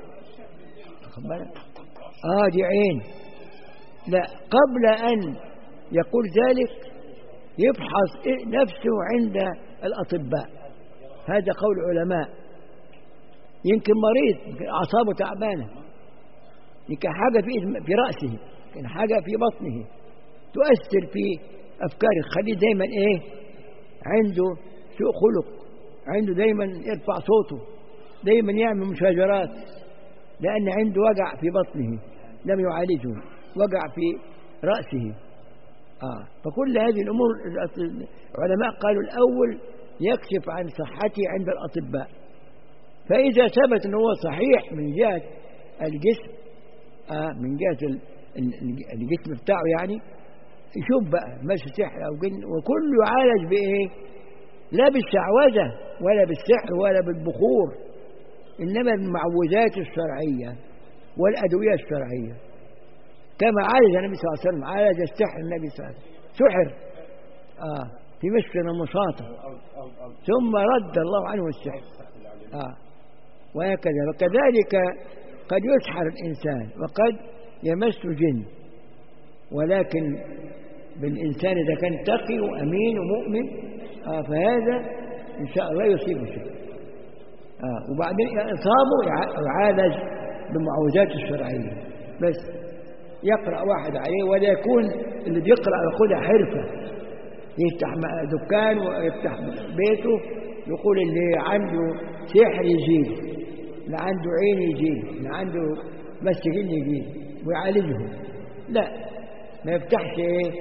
دي عين. لا، قبل أن يقول ذلك يفحص نفسه عند الأطباء. هذا قول العلماء. يمكن مريض، يمكن أعصابه تعبانة، يمكن حاجة في رأسه، يمكن حاجة في بطنه تؤثر في أفكاره، خليه دايما عنده سوء خلق، عنده دايما يرفع صوته، دايما يعمل مشاجرات، لأن عنده وجع في بطنه لم يعالجه، وجع في رأسه. فكل هذه الأمور العلماء قالوا الأول يكشف عن صحته عند الأطباء، فإذا ثبت أنه هو صحيح من جهة الجسم، من جهة الجسم بتاعه يعني، يشوف بقى ماشي سحر أو جن، وكله يعالج بإيه؟ لا بالشعوذة ولا بالسحر ولا بالبخور، إنما بالمعوذات الشرعية والأدوية الشرعية، كما عالج النبي صلى الله عليه وسلم، عالج السحر النبي صلى الله عليه وسلم، سحر في مشط نمشاطه ثم رد الله عنه السحر، وهكذا. وكذلك قد يسحر الإنسان وقد يمس جن، ولكن بالإنسان إذا كان تقي وأمين ومؤمن فهذا إن شاء الله يصيبه شيء. وبعدين إصابه يعالج بالمعوذات الشرعية، بس يقرأ واحد عليه، ولا يكون اللي بيقرأ ياخدها حرفة، يفتح دكان ويفتح بيته يقول اللي عنده سحر يجيب، اللي عنده عين يجيب، اللي عنده مسجين يجيب ويعالجهم. لا، ما يفتحش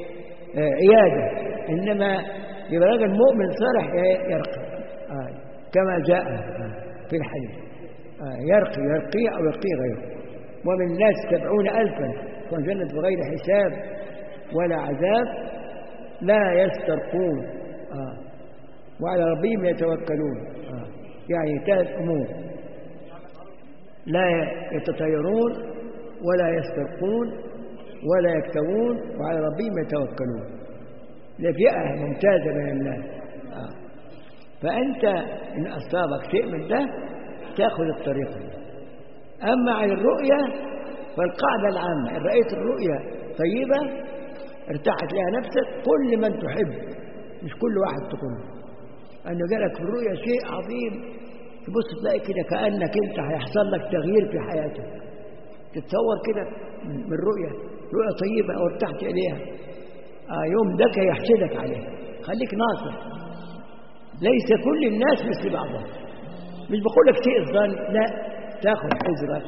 عيادة، إنما يبقى راجل مؤمن صالح يرقي كما جاء في الحديث، يرقي أو يرقي غيره. ومن الناس 70,000 في الجنة بغير حساب ولا عذاب لا يسترقون وعلى ربهم يتوكلون. يعني 3 أمور: لا يتطيرون ولا يسترقون ولا يكتوون وعلى ربهم يتوكلون. لفئة ممتازة من الناس. فأنت إن أصابك شيء من ده تأخذ الطريقة. أما عن الرؤية فالقاعدة العامة: إن رأيت الرؤية طيبة ارتاحت لها نفسك، كل من تحب، مش كل واحد تكون، أنه جالك في الرؤية شيء عظيم، تبص تلاقي كده كأنك أنت هيحصل لك تغيير في حياتك، تتصور كده من رؤية طيبة أو ارتحت إليها، يوم ده يحسدك عليها. خليك ناصح، ليس كل الناس مثل بعضهم. مش بقول لك شيء الظن، لا، تاخذ حذرك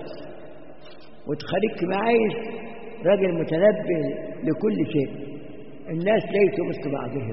وتخليك معايش راجل متنبه لكل شيء. الناس ليسوا مثل بعضهم،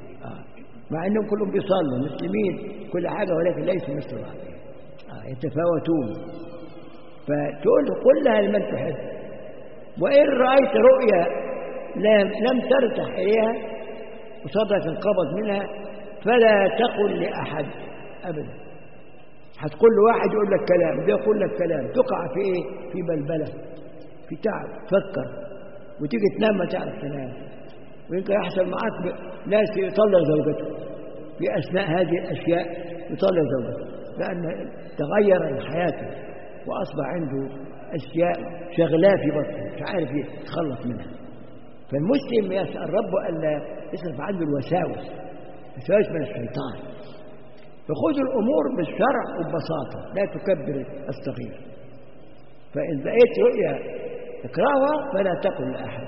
مع انهم كلهم بيصلوا مسلمين كل حاجه، ولكن ليسوا مثل بعضهم، يتفاوتون. فتقول قل لها لمن تحب. وان رايت رؤيا لم ترتاح اليها وصدرك انقبض منها فلا تقل لاحد ابدا. هتقول لواحد يقول لك كلام، ده يقول لك كلام، تقع في ايه؟ في بلبله، في تعب، تفكر، وتيجي تنام ما تعرف تنام. ويمكن يحصل معاك ناس يطلع زوجته في اثناء هذه الاشياء، يطلع زوجته لان تغير حياته واصبح عنده اشياء شغلاه في بطنه مش عارف يتخلص منها. فالمسلم يسأل ربه الا يصرف عنه الوساوس من الشيطان. فخذوا الامور بالشرع وببساطه، لا تكبر الصغير. فإن رأيت رؤيا اقرأها فلا تقل لأحد.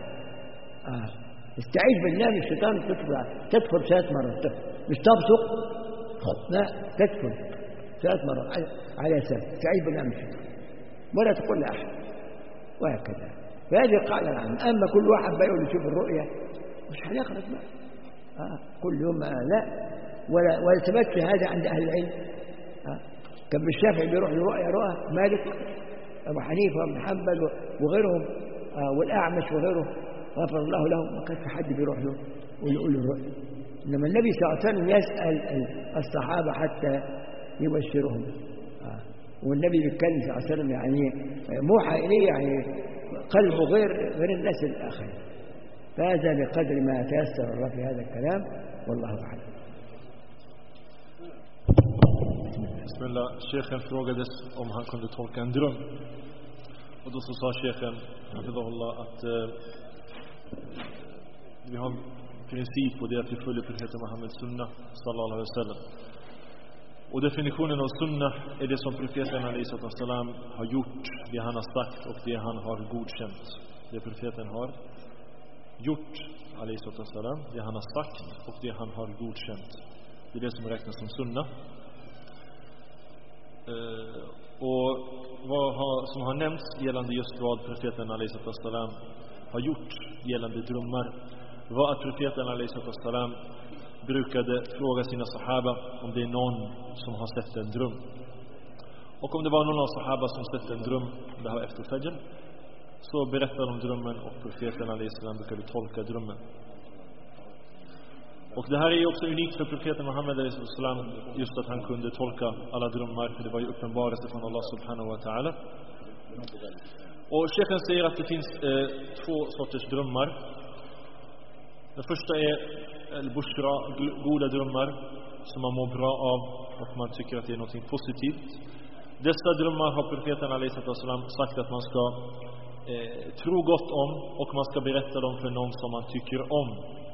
استعيذ بالله من الشيطان. تدخل 3 مرات، مش تبصق، لا، تدخل 3 مرات على أساس استعيذ بالله من الشيطان، ولا تقل لأحد، وهكذا. فهذه القاعدة العامة. أما كل واحد بيقول يشوف الرؤيا مش هيخرج بقى كل يوم، لا، ولا ثبت هذا عند أهل العلم. كان الشافعي بيروح لرؤيا مالك، أبو حنيفة وابن حنبل وغيرهم، والأعمش وغيره غفر الله لهم، ما كانش حد بيروح له. ويقول الرؤيا. إنما النبي صلى الله عليه وسلم يسأل الصحابة حتى يبشرهم. والنبي بيتكلم صلى الله عليه وسلم يعني موحى إليه، يعني قلبه غير الناس الآخرين. فهذا بقدر ما تيسر الله في هذا الكلام، والله أعلم. Bismillah. Sheikhen frågades om han kunde tolka en dröm. Och då så sa Sheikhen att vi har en princip, och det är att vi följer profeten Muhammeds sunna sallallahu alaihi wasallam. Och definitionen av sunna är det som profeten alaihi wasallam har gjort, det han har sagt och det han har godkänt. Det profeten har gjort alaihi wasallam, det han har sagt och det han har godkänt. Det är det som räknas som sunna. Och som har nämnts gällande just vad profeten alaihi wasallam har gjort gällande drömmar var att profeten alaihi wasallam brukade fråga sina sahaba om det är någon som har sett en dröm. Och om det var någon av sahaba som sett en dröm det här efter fajr, så berättade de drömmen och profeten alaihi wasallam brukade tolka drömmen. Och det här är ju också unikt för profeten Muhammed alaihi wasallam, just att han kunde tolka alla drömmar, för det var ju uppenbarelse från Allah subhanahu wa ta'ala. Och Sheikhen säger att det finns två sorters drömmar. Den första är al-bushra, goda drömmar som man mår bra av och man tycker att det är något positivt. Dessa drömmar har profeten alaihi wasallam sagt att man ska tro gott om, och man ska berätta dem för någon som man tycker om.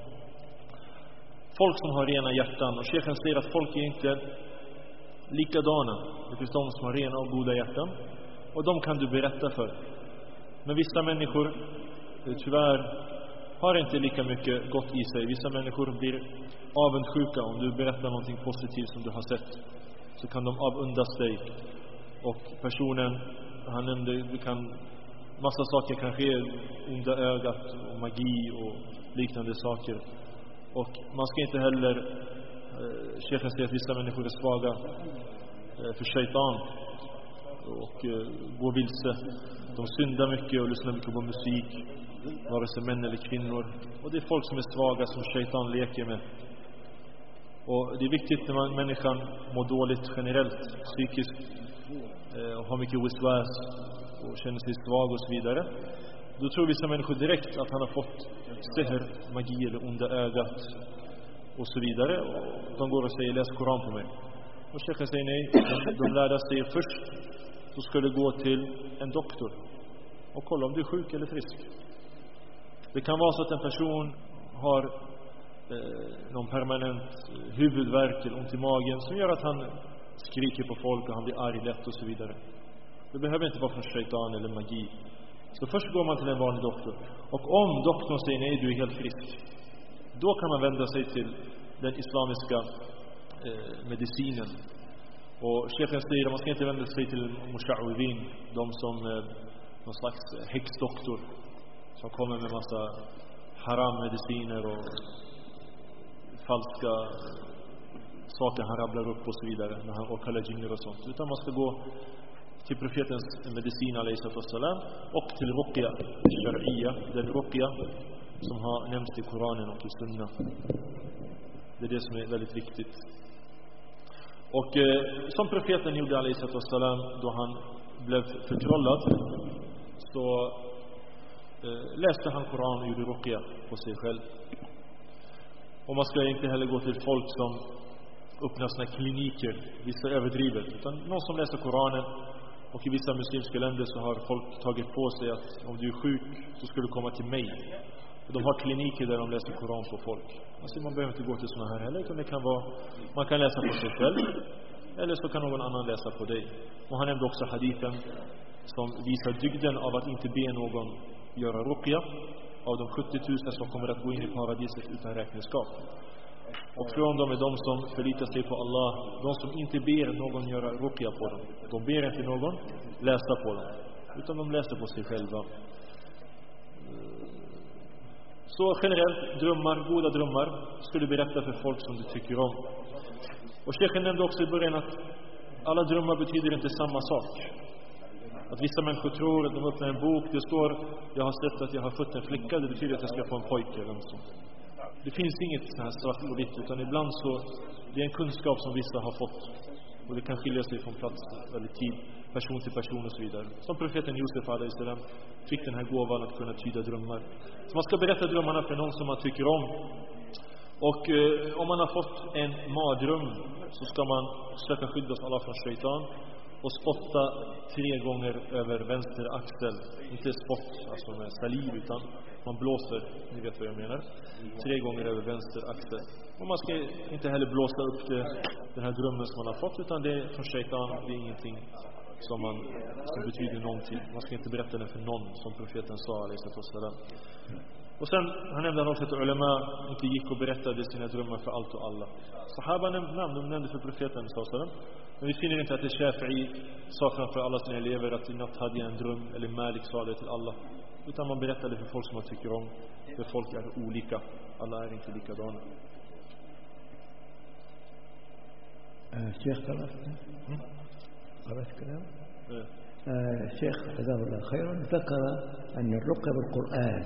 Folk som har rena hjärtan, och Sheikhen säger att folk är inte likadana. Det finns de som har rena och goda hjärtan, och de kan du berätta för. Men vissa människor tyvärr har inte lika mycket gott i sig. Vissa människor blir avundsjuka om du berättar någonting positivt som du har sett. Så kan de avundas dig. Och personen, han nämnde, massa saker kan ske, onda ögat och magi och liknande saker. Och man ska inte heller Sheikhen säger att vissa människor är svaga för shaitan och går vilse. De syndar mycket och lyssnar mycket på musik, vare sig män eller kvinnor. Och det är folk som är svaga som shaitan leker med. Och det är viktigt när människan mår dåligt generellt psykiskt och har mycket wiswas och känner sig svag och så vidare. Då tror vissa människor direkt att han har fått sihr, magi eller onda ögat och så vidare. Och de går och säger läs Koran på mig. Och Sheikhen säger nej. De lärda säger först så ska du gå till en doktor och kolla om du är sjuk eller frisk. Det kan vara så att en person har någon permanent huvudvärk eller ont i magen som gör att han skriker på folk och han blir arg lätt och så vidare. Det behöver inte vara från shaitan eller magi. Så först går man till en vanlig doktor. Och om doktorn säger nej, du är helt frisk, då kan man vända sig till den islamiska medicinen. Och Sheikhen säger att man ska inte vända sig till musha'uwin, de som någon slags häxdoktor som kommer med massa haram-mediciner och falska saker han rabblar upp och så vidare, när han kallar jinner och sånt. Utan man ska gå till profetens medicin alaihi wasallam och till ruqya shar'iyya, den ruqya som har nämnts i Koranen och i sunna. Det är det som är väldigt viktigt. Och som profeten gjorde alaihi wasallam då han blev förtrollad, så läste han Koran och gjorde ruqya på sig själv. Och man ska inte heller gå till folk som öppnar såna kliniker, vissa överdrivet, utan någon som läser Koranen. Och i vissa muslimska länder så har folk tagit på sig att om du är sjuk så ska du komma till mig. Och de har kliniker där de läser Koran på folk. Alltså man behöver inte gå till såna här heller, utan det kan vara, man kan läsa på sig själv eller så kan någon annan läsa på dig. Och han nämnde också hadithen som visar dygden av att inte be någon göra ruqya av de 70 000 som kommer att gå in i paradiset utan räkenskap. Och från dem är de som förlitar sig på Allah, de som inte ber någon göra ruqya på dem. De ber inte någon läsa på dem, utan de läser på sig själva. Så generellt, drömmar, goda drömmar ska du berätta för folk som du tycker om. Och Sheikhen nämnde också i början att alla drömmar betyder inte samma sak. Att vissa människor tror att de öppnar en bok, det står jag har sett att jag har fått en flicka, det betyder att jag ska få en pojke eller något sånt. det finns inget så här straffritt, utan ibland så det är en kunskap som vissa har fått, och det kan skilja sig från plats eller tid, person till person och så vidare. Som profeten Josef alaihi salam fick den här gåvan att kunna tyda drömmar. Så man ska berätta drömmarna för någon som man tycker om. Och om man har fått en mardröm så ska man söka skydd hos Allah från shaitan och spotta 3 gånger över vänster axel. Inte spott, alltså med saliv, utan man blåser, ni vet vad jag menar. 3 gånger över vänster axel. Och man ska inte heller blåsa upp den här drömmen som man har fått, utan det är från shaitan, det är ingenting som betyder någonting. Man ska inte berätta det för någon, som profeten sa alaihi sallam. Och sen, han nämnde också att ulema inte gick och berättade sina drömmar för allt och alla. Sahaba nämnde för profeten sallam. Men vi finner inte att det Shafi'i sa framför alla sina elever att i natt hade jag en dröm, eller Malik sa det till alla. Utan man berättade för folk som man tycker om. För folk är olika. Alla är inte likadana. الشيخ قرأت كلام الشيخ جزاه الله خيرا ذكر أن الرقية بالقرآن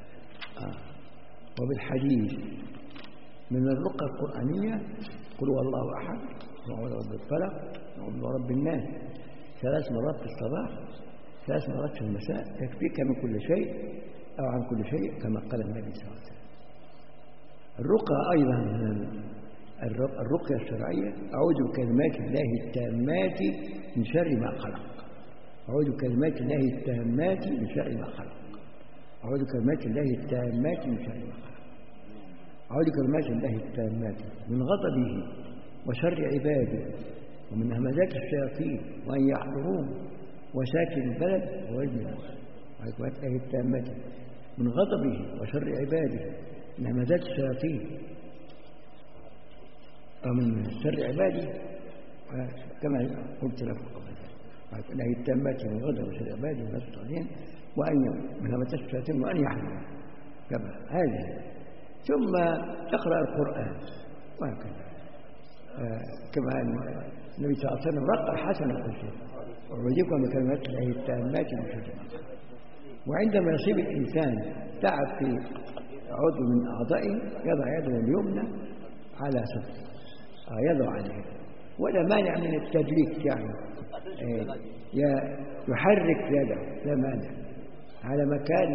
وبالحديث. من الرقية القرآنية قل هو الله أحد، نعوذ برب الفلق، نعوذ برب الناس 3 مرات في الصباح 3 مرات في المساء، يكفيك من كل شيء أو عن كل شيء كما قال النبي صلى الله عليه وسلم. الرقى أيضا الرقية الشرعية أعوذ بكلمات الله التامات من شر ما خلق. أعوذ بكلمات الله التامات من شر ما خلق. أعوذ بكلمات الله التامات من شر ما خلق. أعوذ بكلمات الله التامات من غضبه وشر عباده ومن همزات الشياطين وأن يحضرون وساكن البلد ووزن الناس. أعوذ بكلمات الله التامات من غضبه وشر عباده من همزات الشياطين ومن شر عباده كما قلت لكم قبل ذلك. الله التامات من غضب وشر عباده والناس الصالحين وأن من همزات الشياطين وأن يحضرون كما هذه. ثم تقرأ القرآن وهكذا. كما أن النبي صلى الله عليه وسلم رقى الحسن والحسين وأعوذكم بكلمات الله التامات من شر ما خلق. وعندما يصيب الإنسان تعب في عضو من أعضائه يضع يده اليمنى على صدره يضع عليه، ولا مانع من التدليك، يعني يحرك يده لا مانع على مكان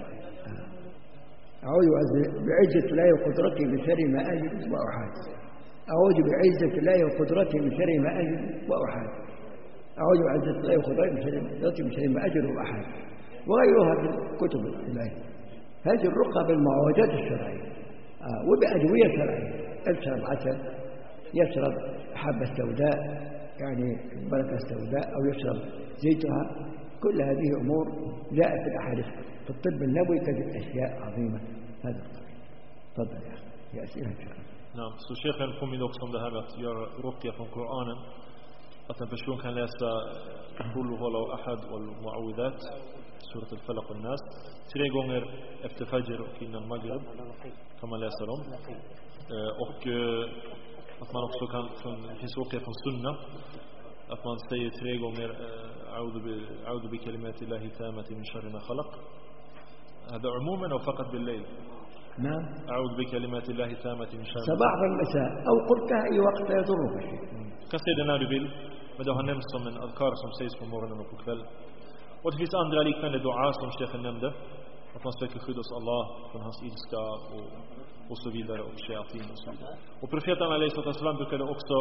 أعوذ بعزة الله وقدرته من شر ما أجد وأحاذر. أعوذ بعزة الله وقدرته من شر ما أجد وأحاذر. أعوذ بعزة الله وقدرته من شر ما أجد وأحاذر. وغيرها في كتب الله. هذه الرقى بالمعوذات الشرعية وبأدوية شرعية. يشرب عسل، يشرب حبة سوداء يعني البركة السوداء، أو يشرب زيتها. كل هذه أمور جاءت في الأحاديث في الطب النبوي تجد أشياء عظيمة. هذا الطريق. تفضل يا أخي، يا أسئلة إن شاء الله. نعم. Så Sheikhen påminner också om det här med att göra ruqya från Koranen. Att en person kan läsa Qul huwallahu ahad wal mu'awwidhat, surat al-falaq och nas 3 gånger efter fajr och innan maghrib kan man läsa dem. Och att man också kan, det finns ruqya från sunna, att man säger 3 gånger a'udhu bi kalimatillahi tammati min sharri ma khalaq. هذا عموما أو فقط بالليل؟ نعم. أعوذ بكلمات الله تامة من شر صباح والمساء أو قلتها أي وقت لا يضرك شيء. Kan säga det när du vill, men det har nämnts som en adkar som sägs på morgonen och på kvällen. Och det finns andra liknande dua som Sheikhen nämnde, att man söker skydd hos Allah från hans ilska och så vidare, och shayatin och så vidare. Och profeten alaihi sallam brukade också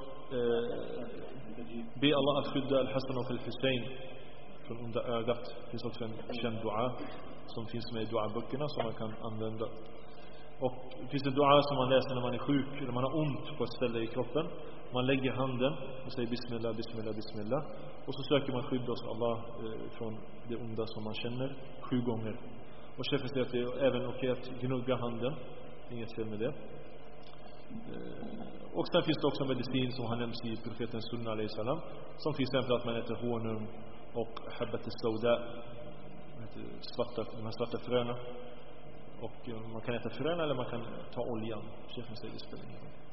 be Allah att skydda al-Hassan och al-Hussein från onda ögat. Det finns också en känd dua som finns med i dua-böckerna som man kan använda. Och det finns en dua som man läser när man är sjuk eller man har ont på ett ställe i kroppen. Man lägger handen och säger bismillah, bismillah, bismillah, och så söker man skydd hos Allah från det onda som man känner 7 gånger. Och chefen säger att det är även okej att gnugga handen, inget fel med det. Och sen finns det också medicin som har nämnts i profetens sunna alaihi salam, som till exempel att man äter honung och habbat al-sauda, de här svarta fröna. Och man kan äta fröna eller man kan ta oljan. Chefen säger det spelar ingen roll.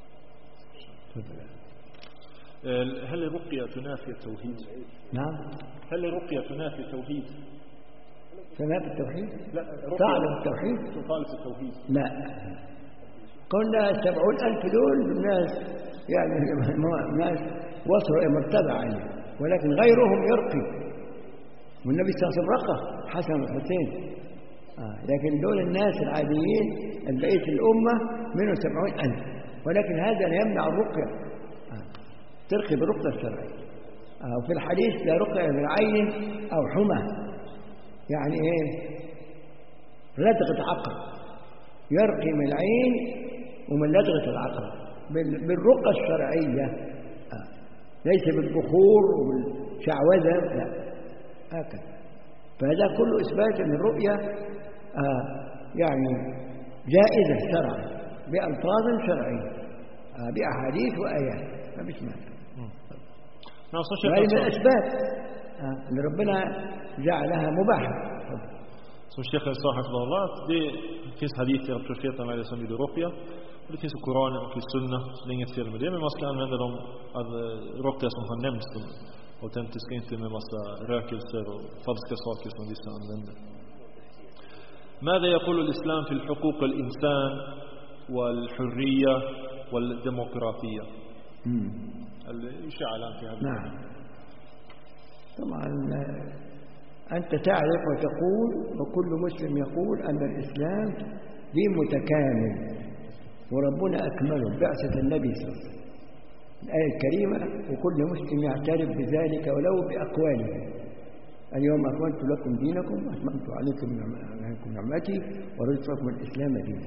هل الرقية تنافي التوحيد؟ نعم. هل الرقية تنافي التوحيد؟ تنافي التوحيد؟ لا. تعلم التوحيد؟ تخالف التوحيد؟ لا. قلنا 70,000 دول الناس يعني ناس وصلوا إلى مرتبة عالية، ولكن غيرهم يرقي، والنبي صلى الله عليه وسلم رقى حسن والحسين. لكن دول الناس العاديين بقية الأمة منهم 70,000، ولكن هذا لا يمنع الرقية، ترقي بالرقية الشرعية. وفي الحديث لا رقية بالعين أو حمى، يعني إيه؟ لدغة عقرب، يرقي من العين ومن لدغة العقرب بالرقى الشرعية، ليس بالبخور وبالشعوذة، لا، هكذا. فهذا كله إثبات أن الرؤية يعني جائزة شرعا بألفاظ شرعية، بأحاديث وآيات، ما فيش مانع. هذه من الأسباب أن ربنا جعلها مباحة. Som Sheikh sa hafidhahullah, det finns hadither av profeten med det som lyder ruqya, och det finns i Koranen och i Sunna, så det är inget fel med det, men man ska använda de ruqya som har nämnts, de autentiska, inte med massa rökelser och falska saker som vissa använder. ماذا يقول الإسلام في الحقوق الإنسان والحرية والديمقراطية؟ الإشاعة الآن في هذا. نعم، طبعا أنت تعرف وتقول، وكل مسلم يقول أن الإسلام دين متكامل وربنا أكمله بعثة النبي صلى الله عليه وسلم، الآية الكريمة، وكل مسلم يعترف بذلك ولو بأقواله: اليوم أكملت لكم دينكم وأتممت عليكم نعمتي ورضيت لكم الإسلام دينا.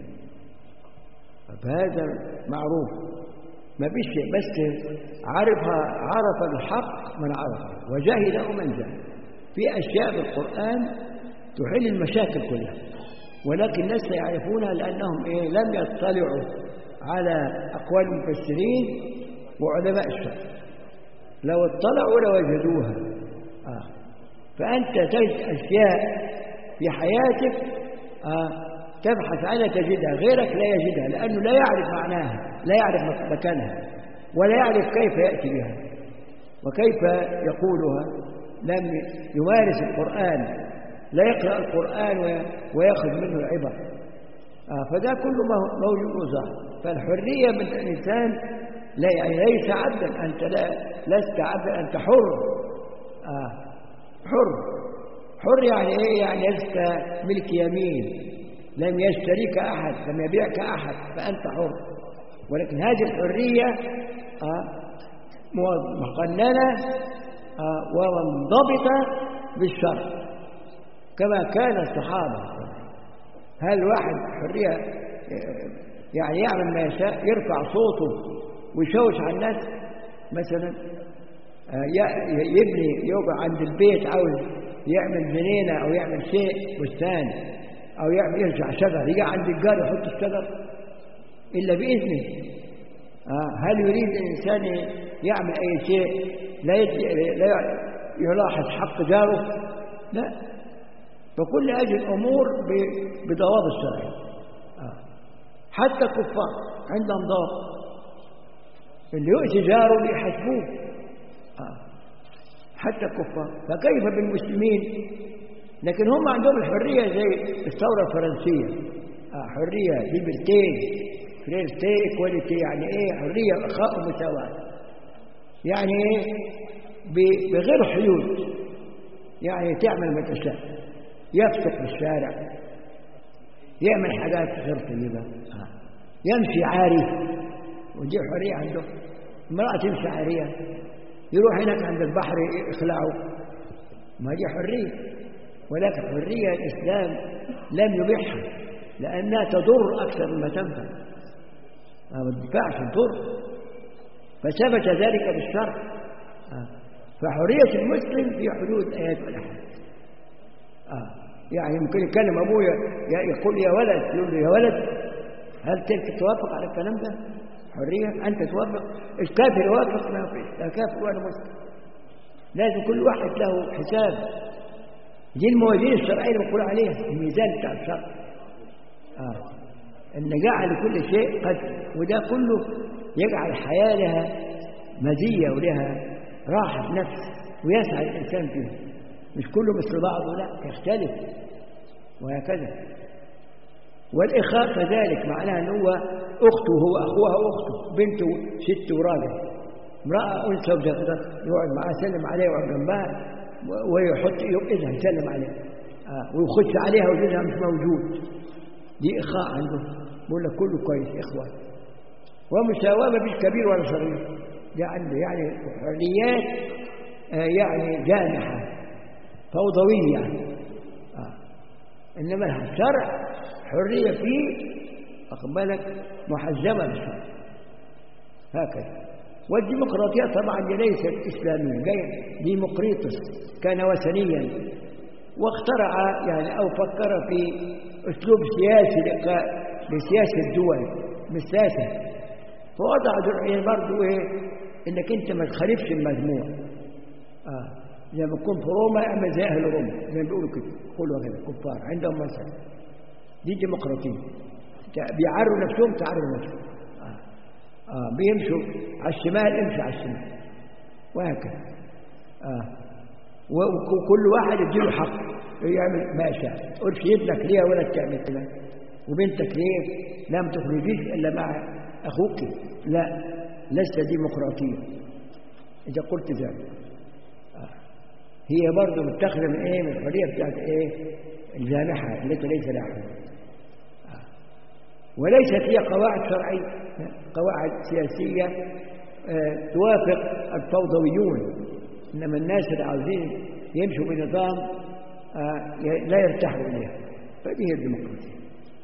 فهذا معروف، ما فيش شيء، بس عرف الحق من عرفه وجهله من جهل. في أشياء بالقرآن تحل المشاكل كلها، ولكن الناس يعرفونها لأنهم لم يطلعوا على أقوال المفسرين وعلماء الشرع، لو اطلعوا لوجدوها. فأنت تجد أشياء في حياتك تبحث عنها تجدها، غيرك لا يجدها لأنه لا يعرف معناها، لا يعرف مكانها، ولا يعرف كيف يأتي بها وكيف يقولها، لم يمارس القرآن، لا يقرأ القرآن ويأخذ منه العبر. فده كله موجود وظاهر. فالحرية من الإنسان ليس عبدا، أنت لست عبدا، أنت حر. حر يعني إيه؟ يعني لست ملك يمين، لم يشتريك أحد، لم يبيعك أحد، فأنت حر. ولكن هذه الحرية مقننة ومنضبطة بالشرع كما كان الصحابة. هل واحد حرية يعني يعمل ما يشاء، يرفع صوته ويشوش على الناس مثلا، يبني يوقع عند البيت، عاوز يعمل جنينة أو يعمل شيء بستان أو يرجع شجر، يجي عند الجار يحط الشجر إلا بإذنه. هل يريد الإنسان يعمل أي شيء لا يلاحظ حق جاره؟ لا. فكل هذه الأمور بضوابط الشرع. حتى الكفار عندهم ضوابط، اللي يؤذي جاره بيحاسبوه، حتى الكفار. فكيف بالمسلمين؟ لكن هم عندهم الحرية زي الثورة الفرنسية، حرية ليبرتي إيكواليتي، يعني إيه؟ حرية، أخاء ومساواة، يعني إيه؟ بغير حدود، يعني تعمل ما تشاء، يفسق في الشارع، يعمل حاجات غير طيبة، يمشي عاري، ودي حرية عنده. امرأة تمشي عارية، يروح هناك عند البحر يخلعه، ما دي حرية. ولكن حرية الإسلام لم يبيحها لأنها تضر أكثر مما تنفع، ما تنفعش، تضر، فثبت ذلك بالشرع. فحرية المسلم في حدود آيات والأحاديث. يعني ممكن يتكلم أبويا يقول يا ولد، يقول له يا ولد، هل تلك توافق على الكلام ده؟ حرية؟ أنت توافق؟ الكافر يوافق؟ ما فيش، لا كافر ولا مسلم، لازم كل واحد له حساب. دي الموازين الشرعية اللي بنقول عليها، الميزان بتاع الشرع. إن جعل كل شيء قدر، وده كله يجعل الحياة لها مزية ولها راحة نفس ويسعى الإنسان فيها، مش كله مثل بعضه، لا، يختلف وهكذا. والإخاء كذلك معناه أنه هو أخته هو أخوها وأخته، بنته ست وراجل، امرأة أنثى وذكر يقعد معها يسلم عليها ويقعد جنبها ويحط إيدها يسلم عليها ويخش عليها وجودها مش موجود. دي إخاء عنده، بقول لك كله كويس إخوان. ومساواة ما فيش كبير ولا صغير، ده عنده يعني حريات يعني جامحة فوضوية يعني. إنما الشرع حرية فيه أقبلك محجمة بالشرع هكذا. والديمقراطية طبعا دي ليست إسلامية، جاي ديمقريطس كان وثنيا واخترع يعني أو فكر في أسلوب سياسي لسياسة الدول بالسياسة، فوضع يعني برضو إنك أنت ما تخالفش المجموع. لما تكون في روما اعمل زي أهل روما زي ما بيقولوا كده، قولوا كده كفار عندهم مثلا. دي ديمقراطية، بيعروا نفسهم تعروا نفسهم. بيمشوا على الشمال امشي على الشمال وهكذا. وكل واحد يديله حق يعمل ما شاء. قلت ابنك ليه ولا تعمل كده، وبنتك ليه لا ما تخرجيش الا مع اخوك، لا لست ديمقراطية اذا قلت ذلك. هي برضه متخذه من من الحريه بتاعت الجامحه التي ليس لها حريه، وليست هي قواعد شرعيه، قواعد سياسيه توافق الفوضويون. انما الناس اللي عاوزين يمشوا بنظام لا يرتاحوا اليه، فهذه هي الديمقراطيه.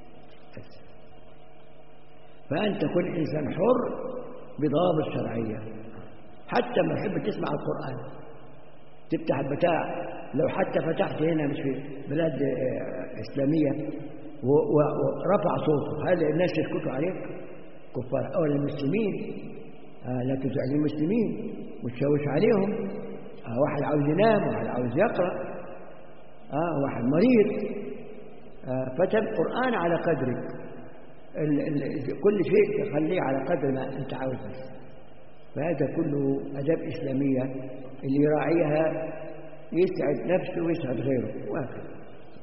فانت كن انسان حر بضوابط شرعيه. حتى ما تحب تسمع القران تفتح البتاع، لو حتى فتحت هنا مش في بلاد إسلامية ورفع صوته، هل الناس يسكتوا عليك؟ كفار أو المسلمين لا تزعج المسلمين وتشوش عليهم. واحد عاوز ينام، واحد عاوز يقرأ، واحد مريض. فتب القرآن على قدرك، كل شيء تخليه على قدر ما أنت عاوز بس. فهذا كله أداب إسلامية اللي يراعيها يسعد نفسه ويسعد غيره وهكذا.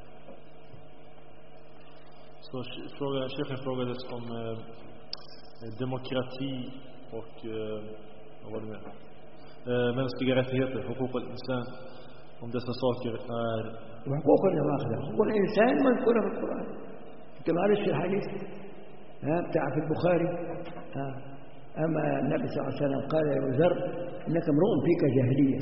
Chefen frågades om demokrati och vad det är, mänskliga rättigheter, حقوق الإنسان, om dessa saker är حقوق الإنسان مذكورة في القرآن. أنت ما عرفتش الحديث بتاع في البخاري؟ أما النبي صلى الله عليه وسلم قال يا ذر إنك امرؤ فيك جاهلية.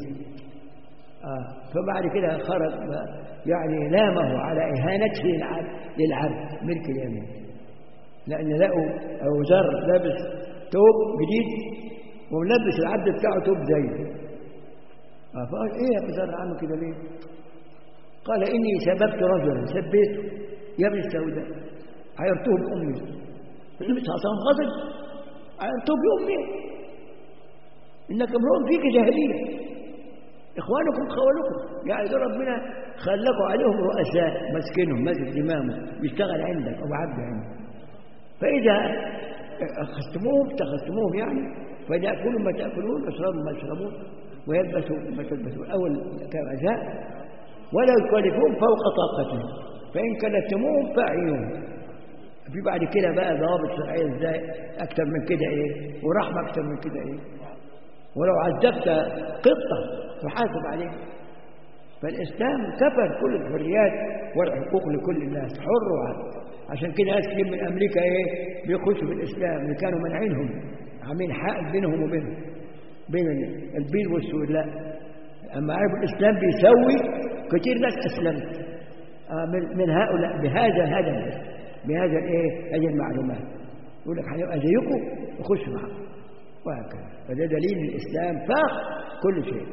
فبعد كده خرج يعني لامه على إهانته للعبد ملك اليمين، لأن لقوا أبو ذر لابس ثوب جديد وملبس العبد بتاعه ثوب زيه. فقال إيه يا أبو ذر عمل كده ليه؟ قال إني سببت رجلا سبيته يا ابن السوداء عيرته بأمي. النبي صلى الله عليه وسلم غضب، عيرته بأمي إنك امرؤ فيك جاهلية. إخوانكم خوالكم، يعني ربنا خلقوا عليهم رؤساء مسكنهم ماسك زمامه بيشتغل عندك أو عبد عندك، فإذا تخصموهم يعني فيأكلوا ما تأكلون ويشربوا ما يشربون ويلبسوا ما تلبسون أول كأعزاء ولا يكلفون فوق طاقتهم، فإن كلفتموهم فأعينوهم. في بعد كده بقى ضوابط شرعية ازاي أكثر من كده ورحمة أكثر من كده ولو عذبت قطة تحاسب عليه. فالإسلام كفر كل الحريات والحقوق لكل الناس، حر وعبد. عشان كده ناس كتير من أمريكا بيخشوا في الإسلام اللي كانوا منعينهم، عاملين حائل بينهم وبينهم بين البيض والسود. لا، أما عرفوا الإسلام بيسوي كتير ناس أسلمت من هؤلاء بهذا الهدف، بهذا هذه المعلومات. يقول لك هنبقى زيكم وخش معكم وهكذا. فده دليل الإسلام فاق كل شيء.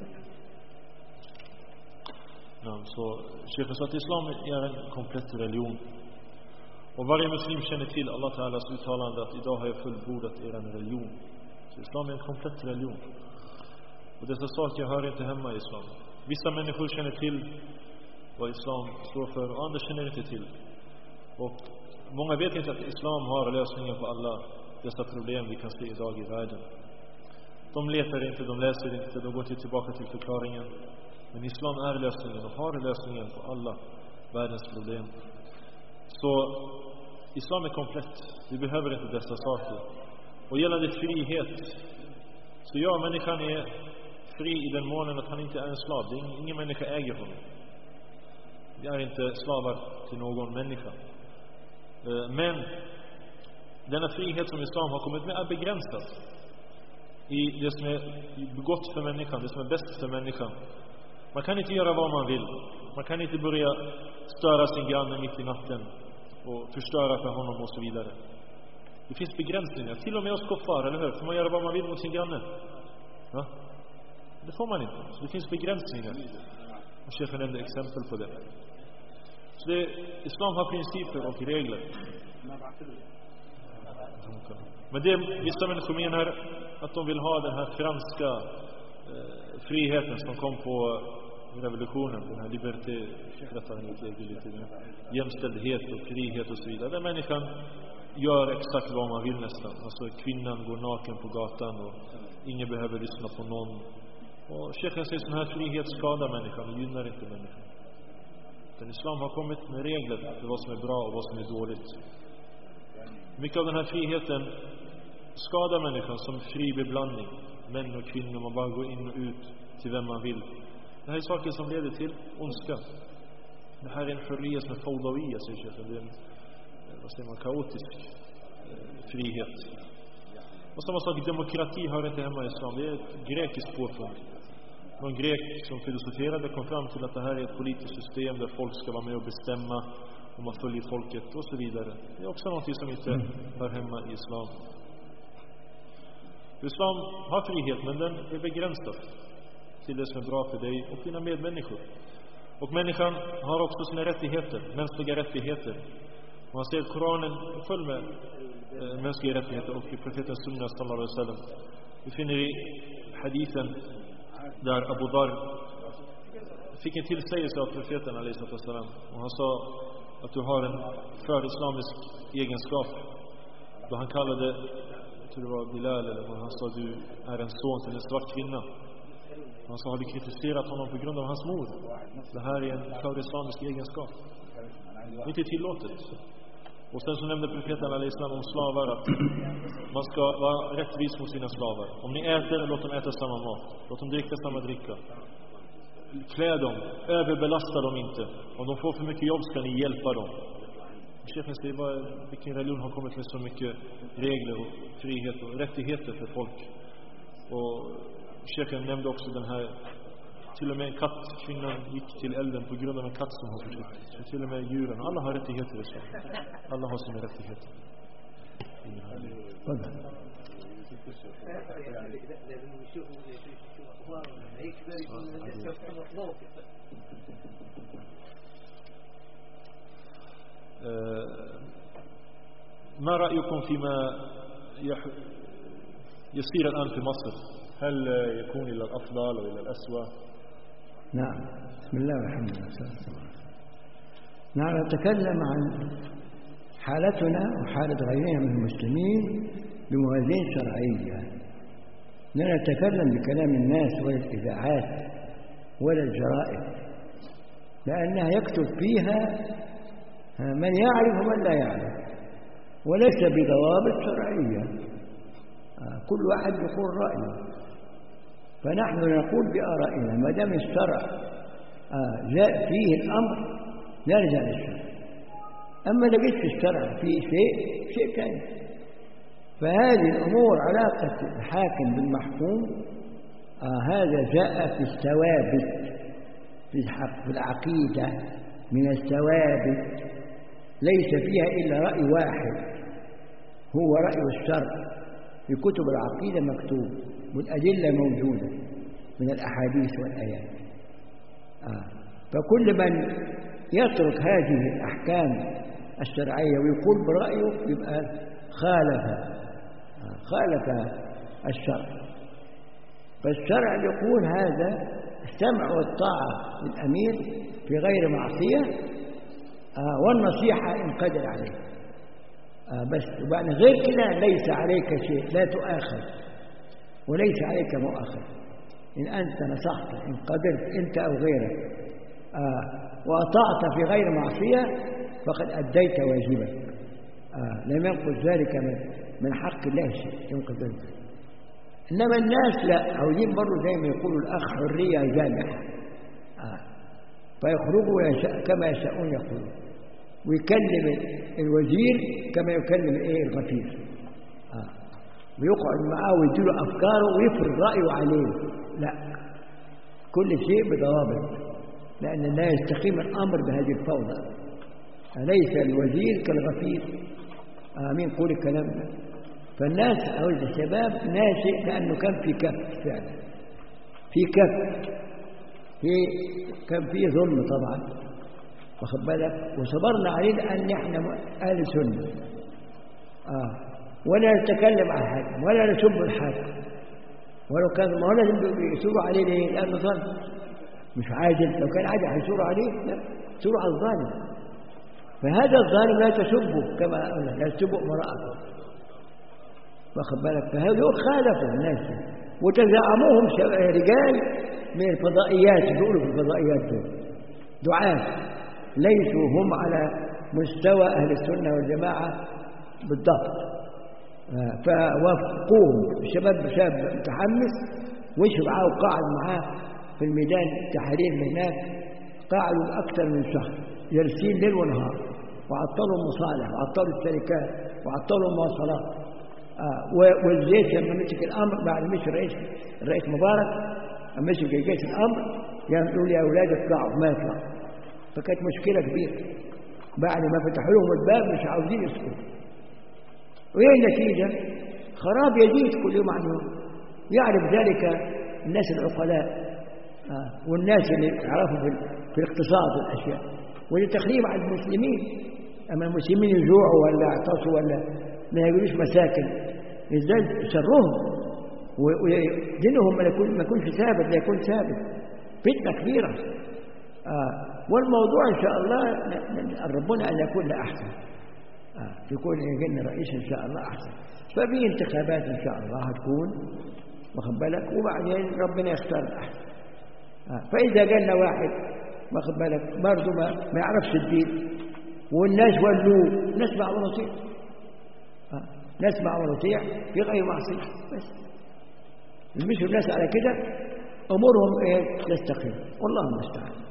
نعم. Så chefen sa att islam är en komplett religion. Och varje muslim känner till Allah Ta'alas uttalande att idag har jag fullbordat er religion. Så islam är en komplett religion. Och dessa saker hör inte hemma i islam. Vissa människor känner till vad islam står för och andra känner inte till. Och många vet inte att islam har lösningen på alla dessa problem vi kan se idag i världen. De letar inte, de läser inte, de går tillbaka till förklaringen. Men islam är lösningen och har lösningen på alla världens problem. Så islam är komplett. Vi behöver inte dessa saker. Och gällande frihet, så ja, människan är fri i den månen att han inte är en slav. Ingen människa äger honom. Vi är inte slavar till någon människa. Men denna frihet som islam har kommit med är begränsad i det som är gott för människan, det som är bäst för människan. Man kan inte göra vad man vill. Man kan inte börja störa sin granne mitt i natten och förstöra för honom och så vidare. Det finns begränsningar. Till och med hos kuffar, eller hur? Får man göra vad man vill mot sin granne? Ja? Det får man inte. Så det finns begränsningar. Och chefen nämnde exempel på det. Så islam har principer och regler. Men det vissa människor menar att de vill ha den här franska friheten som kom på revolutionen, den här liberté, jämställdhet och frihet och så vidare. Där människan gör exakt vad man vill nästan. Alltså kvinnan går naken på gatan och ingen behöver lyssna på någon. Och chefen säger att den här frihet skadar människan och gynnar inte människan. Den islam har kommit med regler för vad som är bra och vad som är dåligt. Mycket av den här friheten skadar människan som fri beblandning. Män och kvinnor, man bara går in och ut till vem man vill. Det här är saker som leder till ondska. Det här är en frihet som är fawdawiyya, säger chefen. Det är en kaotisk frihet. Och samma sak, demokrati hör inte hemma i islam. Det är ett grekiskt påfund. Någon grek som filosoferade kom fram till att det här är ett politiskt system där folk ska vara med och bestämma om man följer folket och så vidare. Det är också något som inte hör hemma i islam. Islam har frihet, men den är begränsad till det som är bra för dig och dina medmänniskor. Och människan har också sina rättigheter, mänskliga rättigheter. Och man ser att Koranen är full med mänskliga rättigheter, och i profeten Sunna sallallahu alaihi wasallam. Vi finner i hadithen där Abu Dhar fick en tillsägelse av profeten alaihi wasallam, och han sa att du har en för-islamisk egenskap. Då han kallade, jag tror det var Bilal, eller vad han sa, du är en son till en svart kvinna. Han sa, har du kritiserat honom på grund av hans mor? Det här är en för-islamisk egenskap. Det är inte tillåtet. Och sen så nämnde profeten alaihissalam om slavar att man ska vara rättvis mot sina slavar. Om ni äter, låt dem äta samma mat. Låt dem dricka samma dricka. Klä dem, överbelasta dem inte. Om de får för mycket jobb ska ni hjälpa dem. Chefen säger, vilken religion har kommit med så mycket regler och frihet och rättigheter för folk. Och chefen nämnde också den här, till och med en katt, kvinnan gick till elden på grund av en katt som har försökt. Så till och med djuren, alla har rättigheter i Islam. Alla har sina rättigheter. ما رأيكم فيما يصير الآن في مصر؟ هل يكون إلى الأفضل أو إلى الأسوأ؟ نعم، بسم الله والحمد لله. نحن نتكلم عن حالتنا وحالة غيرنا من المسلمين بموازين شرعية. لا نتكلم بكلام الناس ولا الإذاعات ولا الجرائد، لأنها يكتب فيها من يعرف ومن لا يعرف، وليس بضوابط شرعية. كل واحد يقول رأيه، فنحن نقول بآرائنا. ما دام الشرع جاء فيه الأمر نرجع للشرع. أما لقيت في الشرع في شيء ثاني. فهذه الأمور علاقة الحاكم بالمحكوم، هذا جاء في الثوابت في العقيدة من الثوابت، ليس فيها إلا رأي واحد هو رأي الشرع. في كتب العقيدة مكتوب والأدلة موجودة من الأحاديث والآيات. فكل من يترك هذه الأحكام الشرعية ويقول برأيه يبقى خالف الشرع. فالشرع يقول هذا السمع والطاعة للأمير في غير معصية، والنصيحة إن قدر عليه. بس وبعد غير كده ليس عليك شيء، لا تؤاخذ وليس عليك مؤاخذة. إن أنت نصحت إن قدرت أنت أو غيرك وأطعت في غير معصية فقد أديت واجبك. لم ينقص ذلك من حق الله شيء ينقص ذلك. إنما الناس لا، عاوزين برضه زي ما يقولوا الأخ حرية جامعة، فيخرجوا كما يشاءون يقولون، ويكلم الوزير كما يكلم الغفير، ويقعد معاه ويديله أفكاره ويفرض رأيه عليه. لا، كل شيء بضوابط، لأن لا يستقيم الأمر بهذه الفوضى. أليس الوزير كالغفير؟ آمين. قول الكلام ده. فالناس أو الشباب ناشئ لأنه كان في كف فعلا، في كف، كان في ظلم طبعا، واخد بالك، وصبرنا عليه لأن احنا أهل سنة، ولا نتكلم عن حد ولا نسب الحد، ولو كان ما هو لازم يسوروا عليه ليه؟ لأنه ظلم مش عادل. لو كان عادل هيسوروا عليه؟ لا، يسوروا على الظالم. فهذا الظالم لا تسبه كما قلنا، لا تسبه امرأته، واخد بالك. فهذول خالفوا الناس وتزعموهم رجال من الفضائيات، بيقولوا في الفضائيات دول دعاة ليسوا هم على مستوى أهل السنة والجماعة بالضبط. فوافقوهم شباب متحمس، وشوا معاه وقعد معاه في الميدان التحرير هناك، قعدوا أكثر من شهر جالسين ليل ونهار، وعطلوا المصالح وعطلوا الشركات وعطلوا المواصلات. والجيش لما مسك الأمر بعد مش الرئيس مبارك مسك الجيش الأمر يقولوا لي يا أولاد اطلعوا، ما يطلعوا. فكانت مشكلة كبيرة. بعد ما فتحوا لهم الباب مش عاوزين يسكتوا. وإيه النتيجة؟ خراب يزيد كل يوم عن يوم. يعرف ذلك الناس العقلاء والناس اللي يعرفوا في الاقتصاد والأشياء. ولتخريب على المسلمين، أما المسلمين يجوعوا ولا يعطسوا ولا ما يجلوش مساكن، يزداد شرهم ودينهم ما يكونش ثابت، لا يكون ثابت. فتنة كبيرة. والموضوع إن شاء الله ربنا أن يكون لأحسن، يكون يجينا رئيس إن شاء الله أحسن. ففي انتخابات إن شاء الله هتكون، واخد بالك، وبعدين ربنا يختار الأحسن. فإذا جانا واحد واخد بالك برضه ما يعرفش الدين، والناس ولوه نسمع ونطيع، نسمع ونطيع في غير معصية، بس مش الناس على كده أمورهم تستقيم، والله المستعان.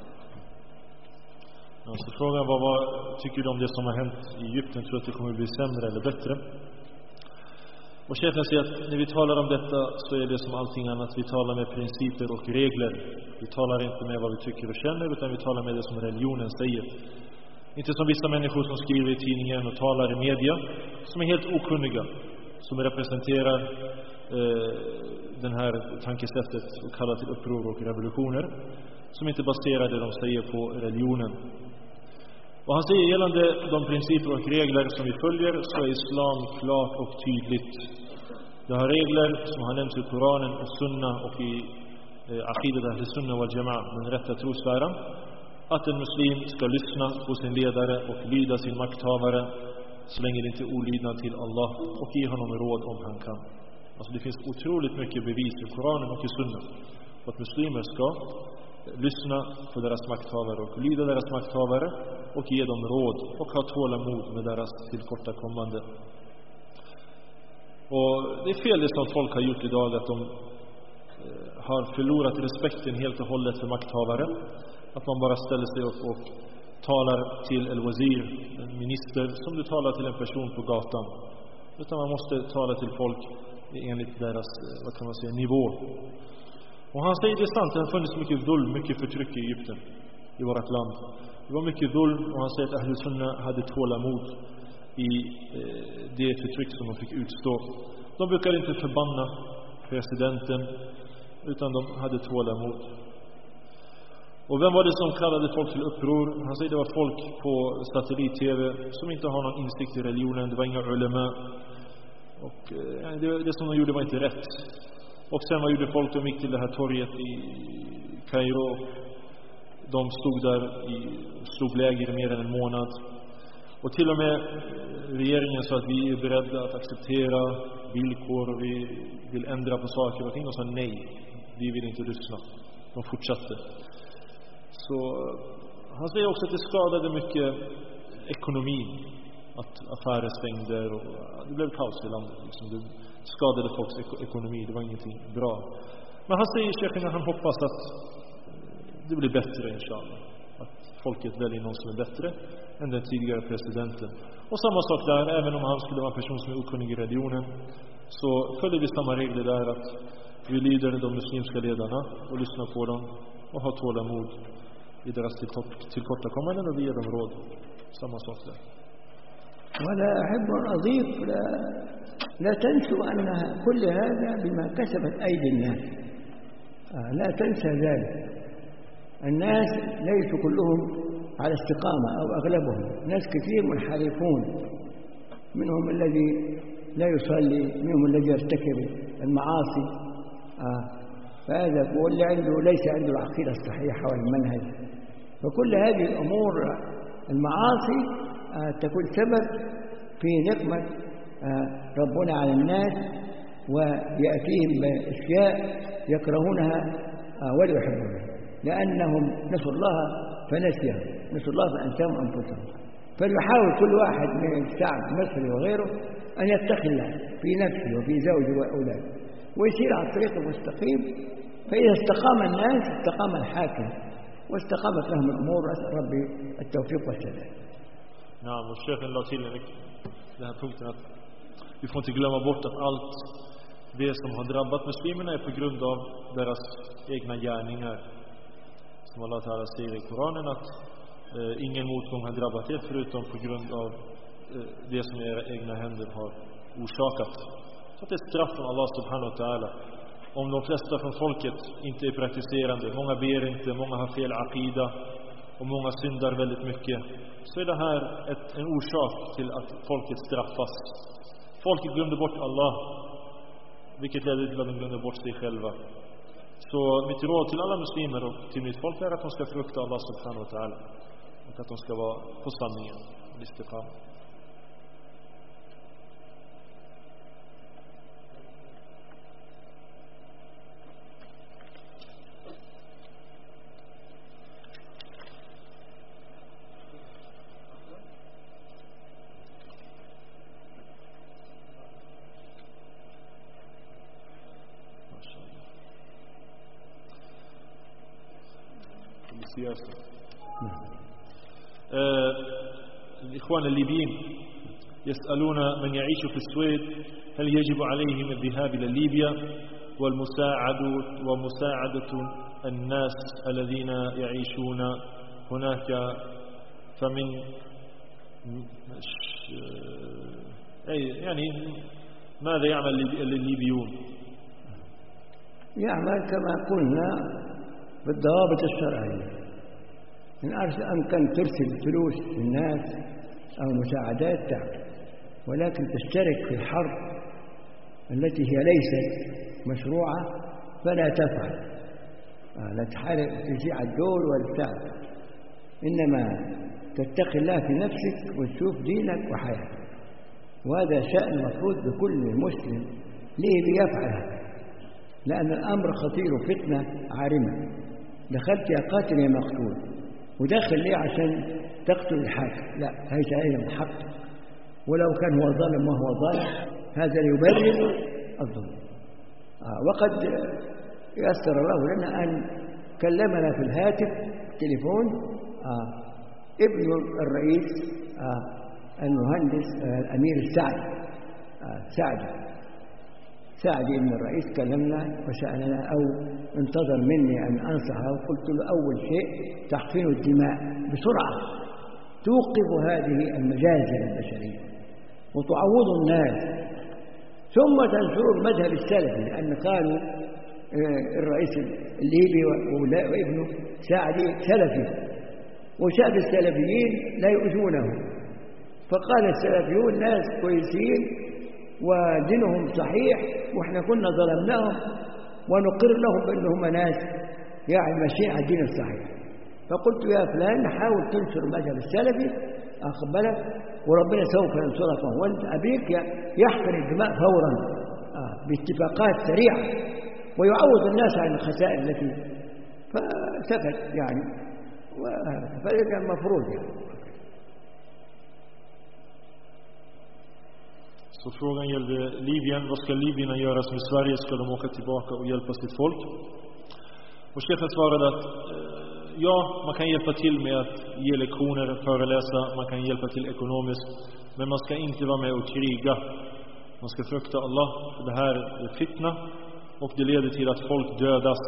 Så frågan var, vad tycker du om det som har hänt i Egypten? Tror du att det kommer bli sämre eller bättre? Och chefen säger att när vi talar om detta så är det som allting annat. Vi talar med principer och regler. Vi talar inte med vad vi tycker och känner, utan vi talar med det som religionen säger. Inte som vissa människor som skriver i tidningen och talar i media, som är helt okunniga, som representerar den här tankesättet och kallar till uppror och revolutioner, som inte baserar det de säger på religionen. Och han säger gällande de principer och regler som vi följer, så är islam klart och tydligt. Det har regler som har nämnts i Koranen och Sunna och i Aqidat al-Sunna wal-Jama'a, den rätta trosläran, att en muslim ska lyssna på sin ledare och lyda sin makthavare så länge det inte är olydnad till Allah, och ge honom råd om han kan. Alltså det finns otroligt mycket bevis i Koranen och i Sunna på att muslimer ska lyssna på deras makthavare och lyda deras makthavare och ge dem råd och ha tålamod med deras tillkortakommande. Och det är fel det som folk har gjort idag, att de har förlorat respekten helt och hållet för makthavare. Att man bara ställer sig upp och talar till el-wazir, en minister, som du talar till en person på gatan. Utan man måste tala till folk enligt deras, vad kan man säga, nivå. Och han säger det är sant, det har funnits mycket dulm, mycket förtryck i Egypten, i vårt land. Det var mycket dulm, och han säger att Ahl Sunna hade tålamod i det förtryck som de fick utstå. De brukade inte förbanna presidenten, utan de hade tålamod. Och vem var det som kallade folk till uppror? Han säger det var folk på satellit-tv som inte har någon insikt i religionen. Det var inga ulema. Och det som de gjorde var inte rätt. Och sen vad gjorde folk? De gick till det här torget i Kairo. De stod där i slog läger i mer än en månad. Och till och med regeringen sa att vi är beredda att acceptera villkor och vi vill ändra på saker och ting. Och sa nej, vi vill inte lyssna. De fortsatte. Så han säger också att det skadade mycket ekonomin. att affärer stängde och det blev kaos i landet. Liksom det skadade folks ekonomi, det var ingenting bra. Men han säger, chefen, att han hoppas att det blir bättre, inshallah. Att folket väljer någon som är bättre än den tidigare presidenten. Och samma sak där, även om han skulle vara en person som är okunnig i religionen, så följer vi samma regler där, att vi lyder de muslimska ledarna och lyssnar på dem och har tålamod i deras tillkortakommanden och vi ger dem råd. Samma sak där. ولا أحب أن أضيف لا تنسوا أن كل هذا بما كسبت أيدي الناس. لا تنسى ذلك. الناس ليسوا كلهم على استقامة أو أغلبهم، ناس كثير منحرفون، منهم الذي لا يصلي، منهم الذي يرتكب المعاصي، فهذا واللي عنده ليس عنده العقيدة الصحيحة والمنهج. فكل هذه الأمور المعاصي تكون سبب في نقمة ربنا على الناس، ويأتيهم بأشياء يكرهونها ولا يحبونها، لأنهم نسوا الله فنسيهم، نسوا الله فأنساهم أنفسهم. فليحاول كل واحد من الشعب المصري وغيره أن يتقي الله في نفسه وفي زوجه وأولاده ويسير على الطريق المستقيم. فإذا استقام الناس استقام الحاكم واستقامت لهم الأمور. أسأل ربي التوفيق والسداد. Ja, och chefen la till den här punkten att vi får inte glömma bort att allt det som har drabbat muslimerna är på grund av deras egna gärningar. Som Allah Ta'ala säger i Koranen, att ingen motgång har drabbat er förutom på grund av det som era egna händer har orsakat. Så att det är straff från Allah Subhanahu wa Ta'ala. Om de flesta från folket inte är praktiserande, många ber inte, många har fel aqida och många syndar väldigt mycket, så är det här en orsak till att folket straffas. Folket glömde bort Allah, vilket ledde till att de glömde bort sig själva. Så mitt råd till alla muslimer och till mitt folk är att de ska frukta Allah Subhanahu wa Ta'ala och att de ska vara på sanningen och istiqam. الإخوان الليبيين يسألون من يعيش في السويد هل يجب عليهم الذهاب إلى ليبيا ومساعدة الناس الذين يعيشون هناك. فمن يعني ماذا يعمل الليبيون؟ يعمل كما قلنا بالضوابط الشرعية. إن أمكن ترسل فلوس للناس أو مساعدات تعمل، ولكن تشترك في الحرب التي هي ليست مشروعة فلا تفعل. لا تحارب تجيع الدول والتعب، إنما تتقي الله في نفسك وتشوف دينك وحياتك. وهذا شأن مفروض بكل مسلم ليه بيفعل هذا، لأن الأمر خطير وفتنة عارمة. دخلت يا قاتل يا مقتول، وداخل ليه عشان تقتل الحاكم؟ لا، هذا أيضا حق، ولو كان هو ظالم وهو ظالم هذا يبرر الظلم. وقد يسر الله لنا أن كلمنا في الهاتف التليفون ابن الرئيس المهندس الأمير سعدي ابن الرئيس كلمنا وسألنا أو انتظر مني أن أنصحه، وقلت له أول شيء تحقين الدماء بسرعة توقف هذه المجازر البشرية وتعوض الناس، ثم تنشر المذهب السلفي، لأن قالوا الرئيس الليبي وابنه سعدي سلفي، وشأن السلفيين لا يؤذونه، فقال السلفيون ناس كويسين ودينهم صحيح وإحنا كنا ظلمناهم ونقر لهم بأنهم ناس يعني ماشيين على الدين الصحيح. فقلت يا فلان حاول تنشر المذهب السلفي أقبلك وربنا سوف ينصرك، وأنت أبيك يحقن الدماء فورا باتفاقات سريعة ويعوض الناس عن الخسائر التي فسكت يعني، فهذا المفروض يعني. Så frågan gällde Libyen. Vad ska libyerna göra som i Sverige? Ska de åka tillbaka och hjälpa sitt folk? Och chefen svarade att ja, man kan hjälpa till med att ge lektioner, föreläsa, man kan hjälpa till ekonomiskt, men man ska inte vara med och kriga. Man ska frukta Allah, för det här är fitna och det leder till att folk dödas.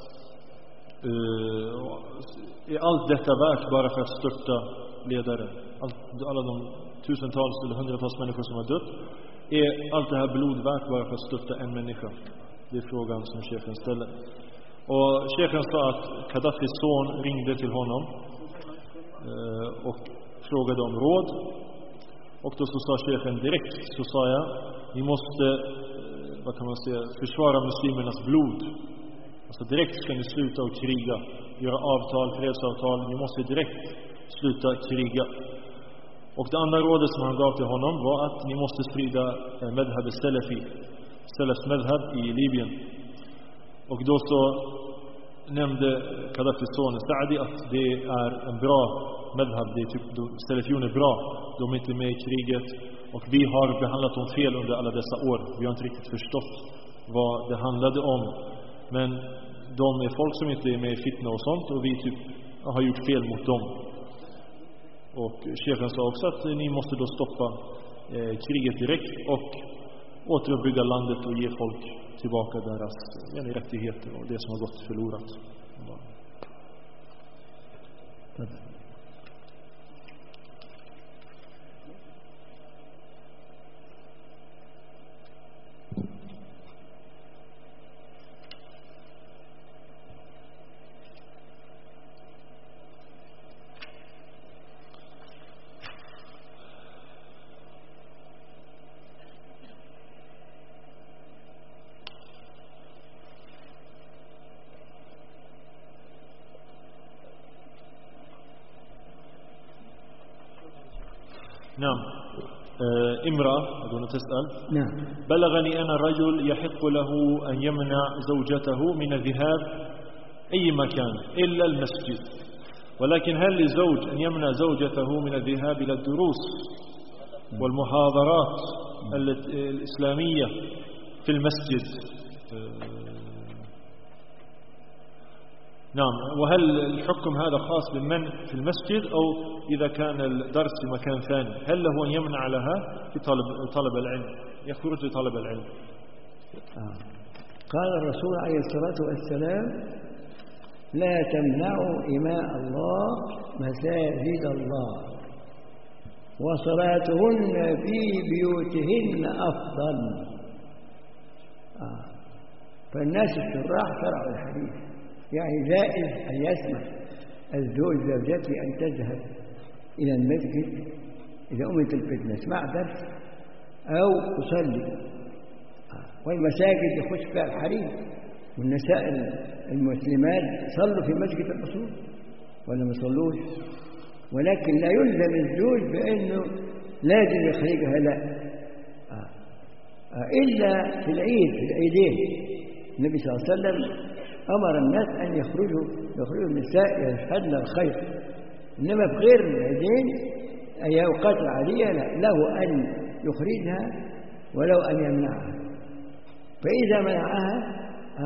Är allt detta värt bara för att störta ledare? Alla de tusentals eller hundratals människor som har dött, är allt det här blod värt bara för att störta en människa? Det är frågan som chefen ställer. Och chefen sa att Gaddafis son ringde till honom och frågade om råd. Och då så sa chefen direkt, så sa jag, ni måste, vad kan man säga, försvara muslimernas blod. Alltså direkt ska ni sluta och kriga, göra avtal, fredsavtal. Ni måste direkt sluta kriga. Och det andra rådet som han gav till honom var att ni måste sprida madhab salafi, Salafs madhab i Libyen. Och då så nämnde Gaddafis son Saadi att det är en bra madhab, det är typ, Salafiyun är bra, de är inte med i kriget och vi har behandlat dem fel under alla dessa år. Vi har inte riktigt förstått vad det handlade om, men de är folk som inte är med i fitna och sånt, och vi typ har gjort fel mot dem. Och chefen sa också att ni måste då stoppa kriget direkt och återuppbygga landet och ge folk tillbaka deras rättigheter och det som har gått förlorat. نعم. امرأة أظن تسأل. نعم. بلغني أن الرجل يحق له أن يمنع زوجته من الذهاب أي مكان إلا المسجد، ولكن هل للزوج أن يمنع زوجته من الذهاب إلى الدروس والمحاضرات الإسلامية في المسجد؟ نعم. وهل الحكم هذا خاص بالمنع في المسجد أو إذا كان الدرس في مكان ثاني؟ هل له أن يمنع لها في طلب العلم، يخرج لطلب العلم؟ قال الرسول عليه الصلاة والسلام: لا تمنعوا إماء الله مساجد الله وصلاتهن في بيوتهن أفضل. فالناس الشراح شرعوا الحديث، يعني جائز أن يسمح الزوج زوجته أن تذهب إلى المسجد إذا أمت الفتنة تسمع درس أو تصلي، والمساجد يخش فيها الحريم، والنساء المسلمات صلوا في مسجد الرسول ولا ما صلوش، ولكن لا يلزم الزوج بأنه لازم يخرجها، لا، إلا في العيد، في العيدين النبي صلى الله عليه وسلم أمر الناس أن يخرجوا النساء يشهدن الخير، إنما في غير العيدين أي أوقات العادية له أن يخرجها ولو أن يمنعها. فإذا منعها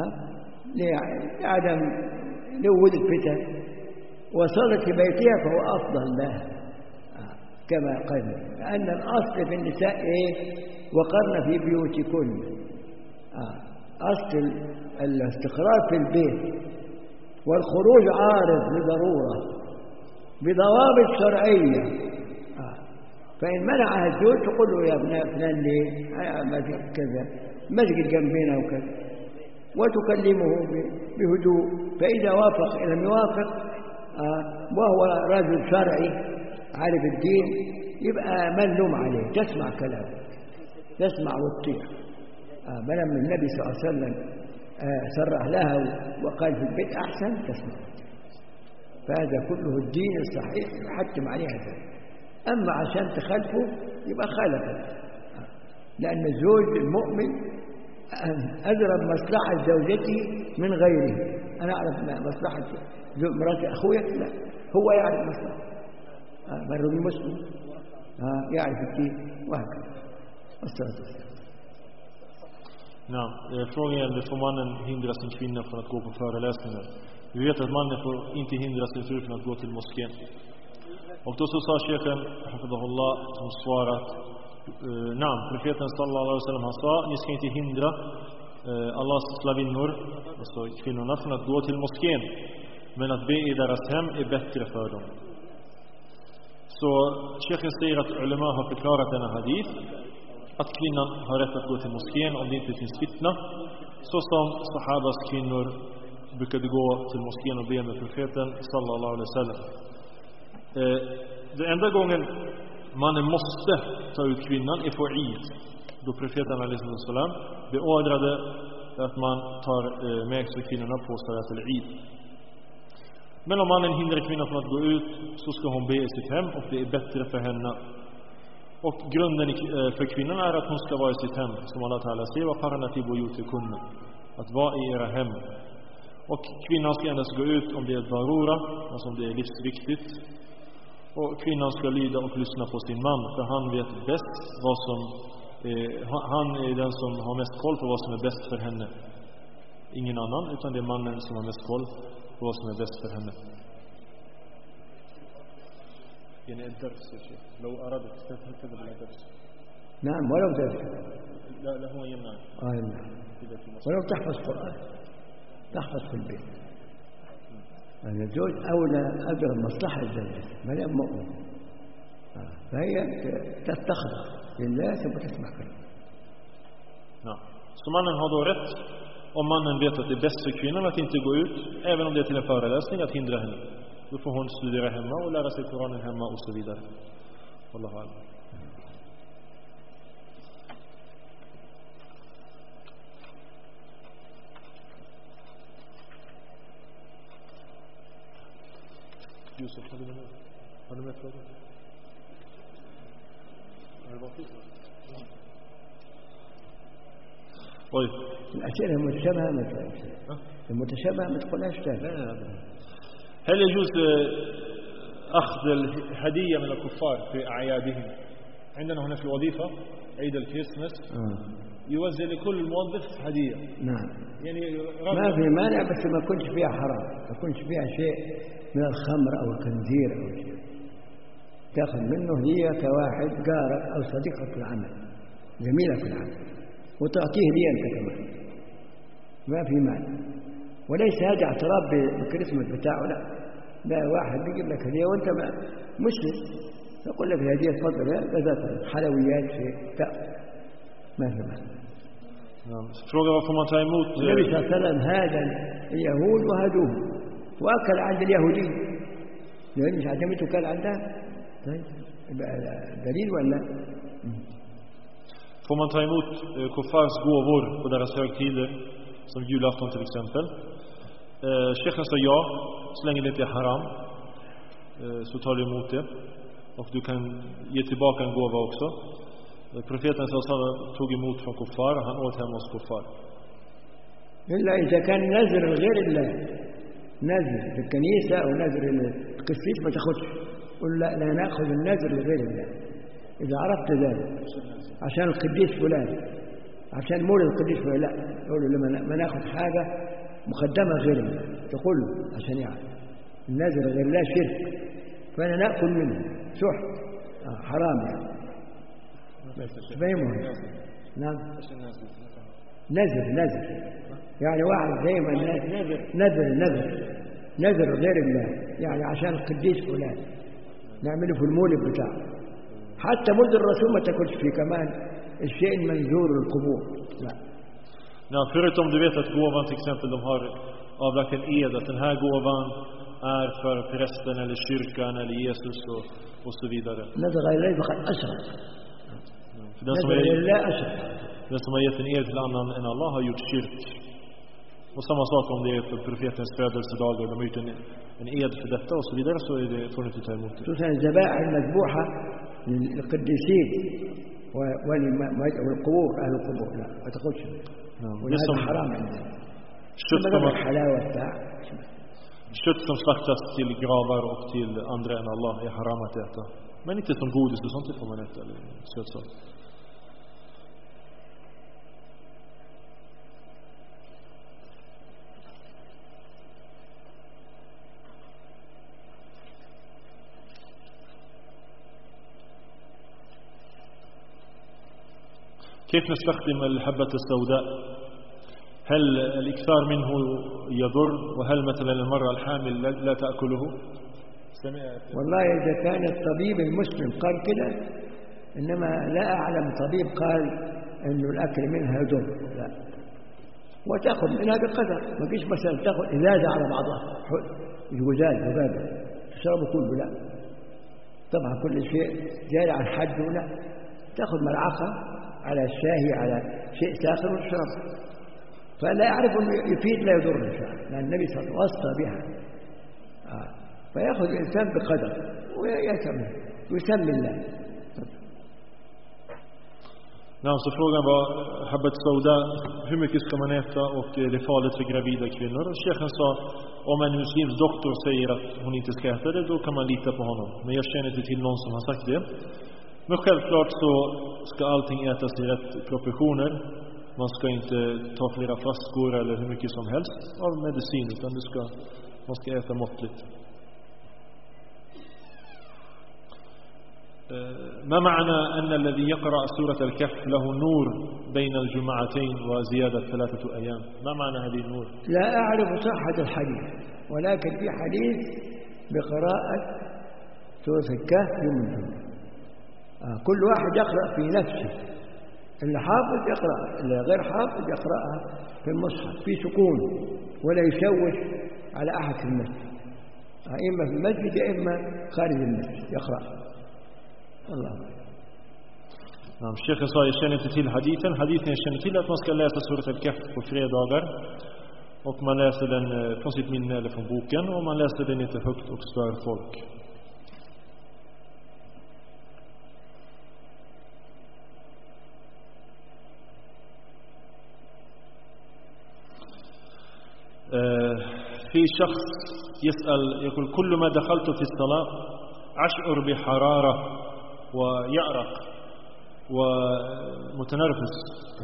لعدم لوجود الفتن وصلت في بيتها فهو أفضل لها، كما قال، لأن الأصل في النساء وقرن في بيوتكن، أصل الاستقرار في البيت، والخروج عارض لضرورة بضوابط شرعية. فإن منعها الزوج تقول له: يا ابن فلان ليه مسجد كذا، مسجد جنبنا وكذا، وتكلمه بهدوء، فإذا وافق إلى الموافق وهو رجل شرعي عارف الدين يبقى ملوم عليه، تسمع كلامه، تسمع وتطيع، بل من النبي صلى الله عليه وسلم سرح لها وقال في البيت أحسن تسمع. فهذا كله الدين الصحيح يحتم عليها ذلك. أما عشان تخالفه يبقى خالفت، لأن الزوج المؤمن أدرى بمصلحة زوجته من غيره. أنا أعرف مصلحة مرات أخويا، لا، هو يعرف مصلحة، بل المسلم يعرف الدين، وهكذا. Ja, frågan är, får mannen hindra sin kvinna från att gå på föreläsningar? Vi vet att mannen får inte hindra sin fru från att gå till moskén. Och då så sa chefen, hafidahullah, som svarat, profeten sallallahu alaihi wasallam, han sa, ni ska inte hindra Allahs slavinnor, alltså kvinnorna, från att gå till moskén. Men att be i deras hem är bättre för dem. Så chefen säger att ulema har förklarat denna hadith, att kvinnan har rätt att gå till moskén om det inte finns fitna. Så som sahabas kvinnor brukade gå till moskén och be med profeten sallallahu alaihi wasallam. Den enda gången mannen måste ta ut kvinnan är för Eid, då profeten alaihi wasallam beordrade att man tar med sig kvinnorna på salat al-Eid. Men om mannen hindrar kvinnan från att gå ut, så ska hon be i sitt hem, och det är bättre för henne. Och grunden för kvinnan är att hon ska vara i sitt hem, som Allah Ta'ala säger, wa qarna fi buyutikunna, att vara i era hem. Och kvinnan ska endast gå ut om det är darura, alltså om det är livsviktigt. Och kvinnan ska lyda och lyssna på sin man, för han vet bäst vad som han är den som har mest koll på vad som är bäst för henne. Ingen annan, utan det är mannen som har mest koll på vad som är bäst för henne. يعني الدرس يا شيخ لو أردت تذهب إلى درس. نعم ولو درس. لا هو يمنع. ولو تحفظ قرآن تحفظ في البيت. يعني الزوج أولى أقرب مصلحة الزوجة ما دام مؤمن. فهي تستخدم لله ثم تسمع كلام. نعم. Så mannen har då rätt, om mannen vet att det är bäst för kvinnan att inte gå ut, även om det är till en föreläsning, att hindra henne. Då får hon studera hemma och lära sig Koranen hemma och så vidare. Wallahu a'lam. Yusuf, har du med frågan? Har det varit det? Oj. الأسئلة المتشابهة ما تقولهاش تاني. هل يجوز أخذ الهدية من الكفار في أعيادهم؟ عندنا هنا في الوظيفة عيد الكريسماس يوزع لكل موظف هدية. نعم. يعني ما في مانع، بس ما يكونش فيها حرام، ما يكونش فيها شيء من الخمر أو الخنزير أو شيء. تأخذ منه هدية كواحد جارك أو صديقك في العمل، زميلك في العمل، وتعطيه هدية أنت كمان، ما في مانع. وليس هذا اعتراف بالكريسماس بتاعه، لا واحد بيجيب لك هدية وانت مسلم، يقول لك الهدية تفضل كذا حلويات شيء ما في مانع. Fråga varför man tar emot النبي صلى الله عليه وسلم هذا اليهود وهدوه واكل عند اليهودي، لأن مش عدمته كان عندها. طيب دليل ولا؟ Får man ta emot kuffars gåvor på deras högtider, som julafton till exempel? Chefen sa ja, så länge det inte är haram, så tar du emot det. Och du kan ge tillbaka en gåva också. Profeten tog emot från kuffar, han åt hemma hos kuffar. إلا إذا كان نذر غير الله، نذر الكنيسة أو نذر القسيس ما تاخدش. قل لا نأخذ النذر لغير الله إذا عرفت ذلك، عشان القديس فلان، عشان مولد القديس فلان، لا تقول له لما ما ناخذ حاجة مقدمة غير الله، تقول له عشان يعرف النذر غير الله شرك، فأنا نأكل منه سحت حرام يعني. فهمه؟ نعم. نذر يعني واحد زي ما نذر غير الله، يعني عشان القديس فلان نعمله في المولد بتاعه. حتى مولد الرسول ما تاكلش فيه كمان الشيء المنذور للقبور، لا. Ja, förutom du vet att gåvan till exempel, de har avlagt en ed att den här gåvan är för prästen eller kyrkan eller Jesus och så vidare. Den som har gett en ed till annan än Allah har gjort kyrk. Och samma sak om det är för profetens födelsedagar, de har gjort en ed för detta och så vidare, så är det, får ni inte ta emot det. خصوصا الذبائح المذبوحة للقديسين والقبور، أهل القبور لا ما تاخذش. وهذا حرام عندنا. Kött som slaktas till gravar och till andra än Allah är haram att äta. Men inte som godis och sånt, får man äta eller sötsaker. كيف نستخدم الحبة السوداء؟ هل الإكثار منه يضر؟ وهل مثلا المرأة الحامل لا تأكله؟ والله إذا كان الطبيب المسلم قال كده، إنما لا أعلم طبيب قال إنه الأكل منها يضر، لا. وتأخذ منها بقدر، ما فيش مثلا تأخذ إزازة على بعضها الجزاز تشربه كله، لا طبعا كل شيء زيادة عن حد، ولا تأخذ ملعقة على الشاهي على شيء ساخن وتشربه، فلا يعرف أنه يفيد لا يضر إن شاء الله، لأن النبي صلى الله عليه وسلم وصى بها. فيأخذ الإنسان بقدر ويسمي الله. Nej, så frågan var Habbat Sauda, hur mycket ska man äta och det är farligt för gravida kvinnor. Och Sheikhen sa, om en muslims doktor säger att hon inte ska äta det, då kan man lita på honom. Men jag känner inte till någon som har sagt det. Men självklart så ska allting ätas i rätt proportioner. Man ska inte ta flera flaskor eller hur mycket som helst av medicin, utan man ska äta måttligt. ما معنى أن الذي يقرأ سورة الكهف له نور بين الجمعتين وزيادة 3 أيام؟ ما معنى هذه النور؟ لا أعرف صحة الحديث، ولكن في حديث بقراءة سورة الكهف يوم الجمعة. كل واحد يقرأ في نفسه، اللي حافظ يقرأ، اللي غير حافظ يقرأها في المصحف في سكون، ولا يشوش على أحد في المسجد، إما في المسجد إما خارج المسجد يقرأ. الله. نعم، الشيخ sa jag känner inte till hadithen jag känner till att man ska läsa Surat al-Kahf på fredagar, och man läser den från sitt minne eller från boken, och man läser den inte högt och stör folk. في شخص يسأل يقول كل ما دخلت في الصلاة أشعر بحرارة ويأرق ومتنرفز،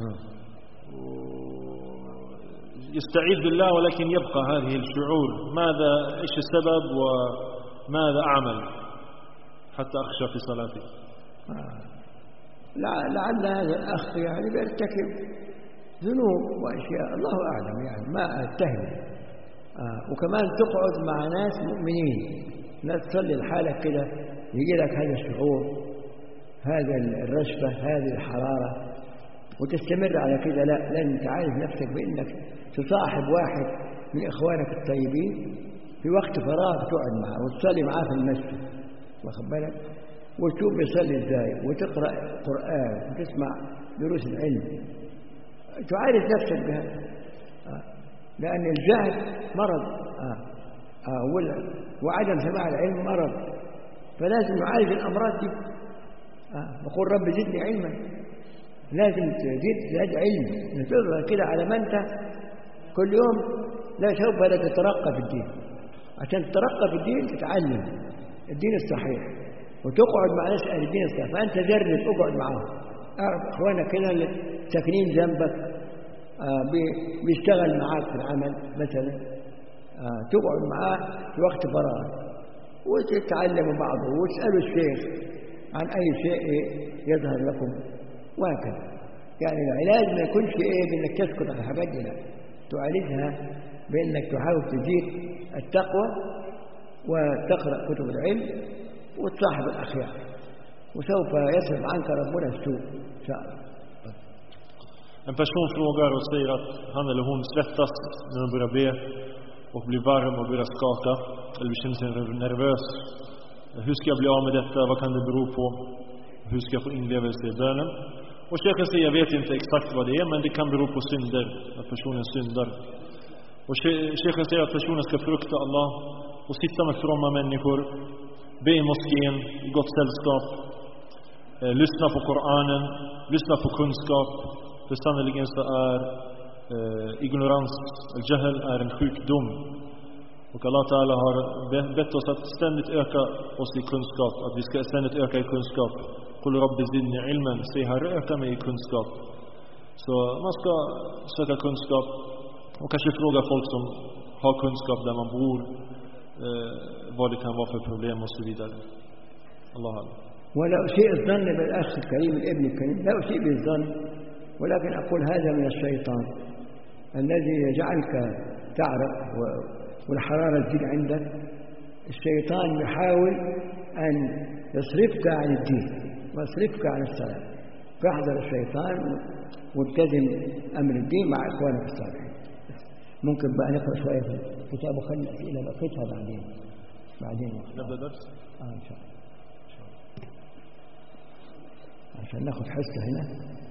يستعيذ بالله ولكن يبقى هذه الشعور، إيش السبب وماذا أعمل حتى أخشى في صلاتي؟ لعل هذا الأخ يعني بيرتكب ذنوب وأشياء الله أعلم، يعني ما أتهم. وكمان تقعد مع ناس مؤمنين، لا تصلي لحالك كده يجي لك هذا الشعور، هذا الرشفة، هذه الحرارة، وتستمر على كده، لا، لأن تعرف نفسك بأنك تصاحب واحد من إخوانك الطيبين في وقت فراغ تقعد معه وتصلي معاه في المسجد، واخد بالك، وتشوف بيصلي ازاي، وتقرأ قرآن وتسمع دروس العلم، تعالج نفسك بهذا، لأن الجهل مرض، وعدم سماع العلم مرض، فلازم نعالج الأمراض دي. بقول رب زدني علما، لازم تزيد علم، تظهر كده على ما أنت كل يوم لا سوف لا تترقى في الدين، عشان تترقى في الدين تتعلم الدين الصحيح وتقعد مع ناس أهل الدين الصحيح، فأنت جرب اقعد معاهم، أعرف إخوانك كده اللي ساكنين جنبك بيشتغل معاك في العمل مثلا، تقعد معاه في وقت فراغ وتتعلموا بعضه وتسألوا الشيخ عن أي شيء يظهر لكم، وهكذا. يعني العلاج ما يكونش بأنك تسكت على الحاجات دي، لا، تعالجها بأنك تحاول تزيد التقوى وتقرأ كتب العلم وتصاحب الأخيار، وسوف يصرف عنك ربنا السوء إن شاء الله. En person frågar och säger att han eller hon svettas när de börjar be och blir varm och börjar skaka eller känner sig nervös. Hur ska jag bli av med detta? Vad kan det bero på? Hur ska jag få inlevelse i bönen? Och Sheikhen säger, jag vet inte exakt vad det är, men det kan bero på synder, att personen syndar. Och Sheikhen säger att personen ska frukta Allah och sitta med fromma människor, be i moskén, i gott sällskap, lyssna på Koranen, lyssna på kunskap. För sannoliken så är ignorans, al-jahl, är en sjukdom. Och Allah Ta'ala har bett oss att ständigt öka oss i kunskap, att vi ska ständigt öka i kunskap. Qul rabbi zidni ilman, säg Herre, öka mig i kunskap. Så man ska söka kunskap och kanske fråga folk som har kunskap där man bor, vad det kan vara för problem och så vidare. Allah. ولا أسيء الظن بالأخ الكريم الابن الكريم، لا أسيء بالظن، ولكن أقول هذا من الشيطان الذي يجعلك تعرق والحرارة تزيد عندك. الشيطان يحاول أن يصرفك عن الدين ويصرفك عن الصلاة، فاحذر الشيطان والتزم أمر الدين مع إخوانك الصالحين. ممكن بقى نقرأ شوية في الكتاب وخلي الأسئلة بقيتها بعدين نبدأ درس؟ إن شاء الله عشان ناخد حصة هنا.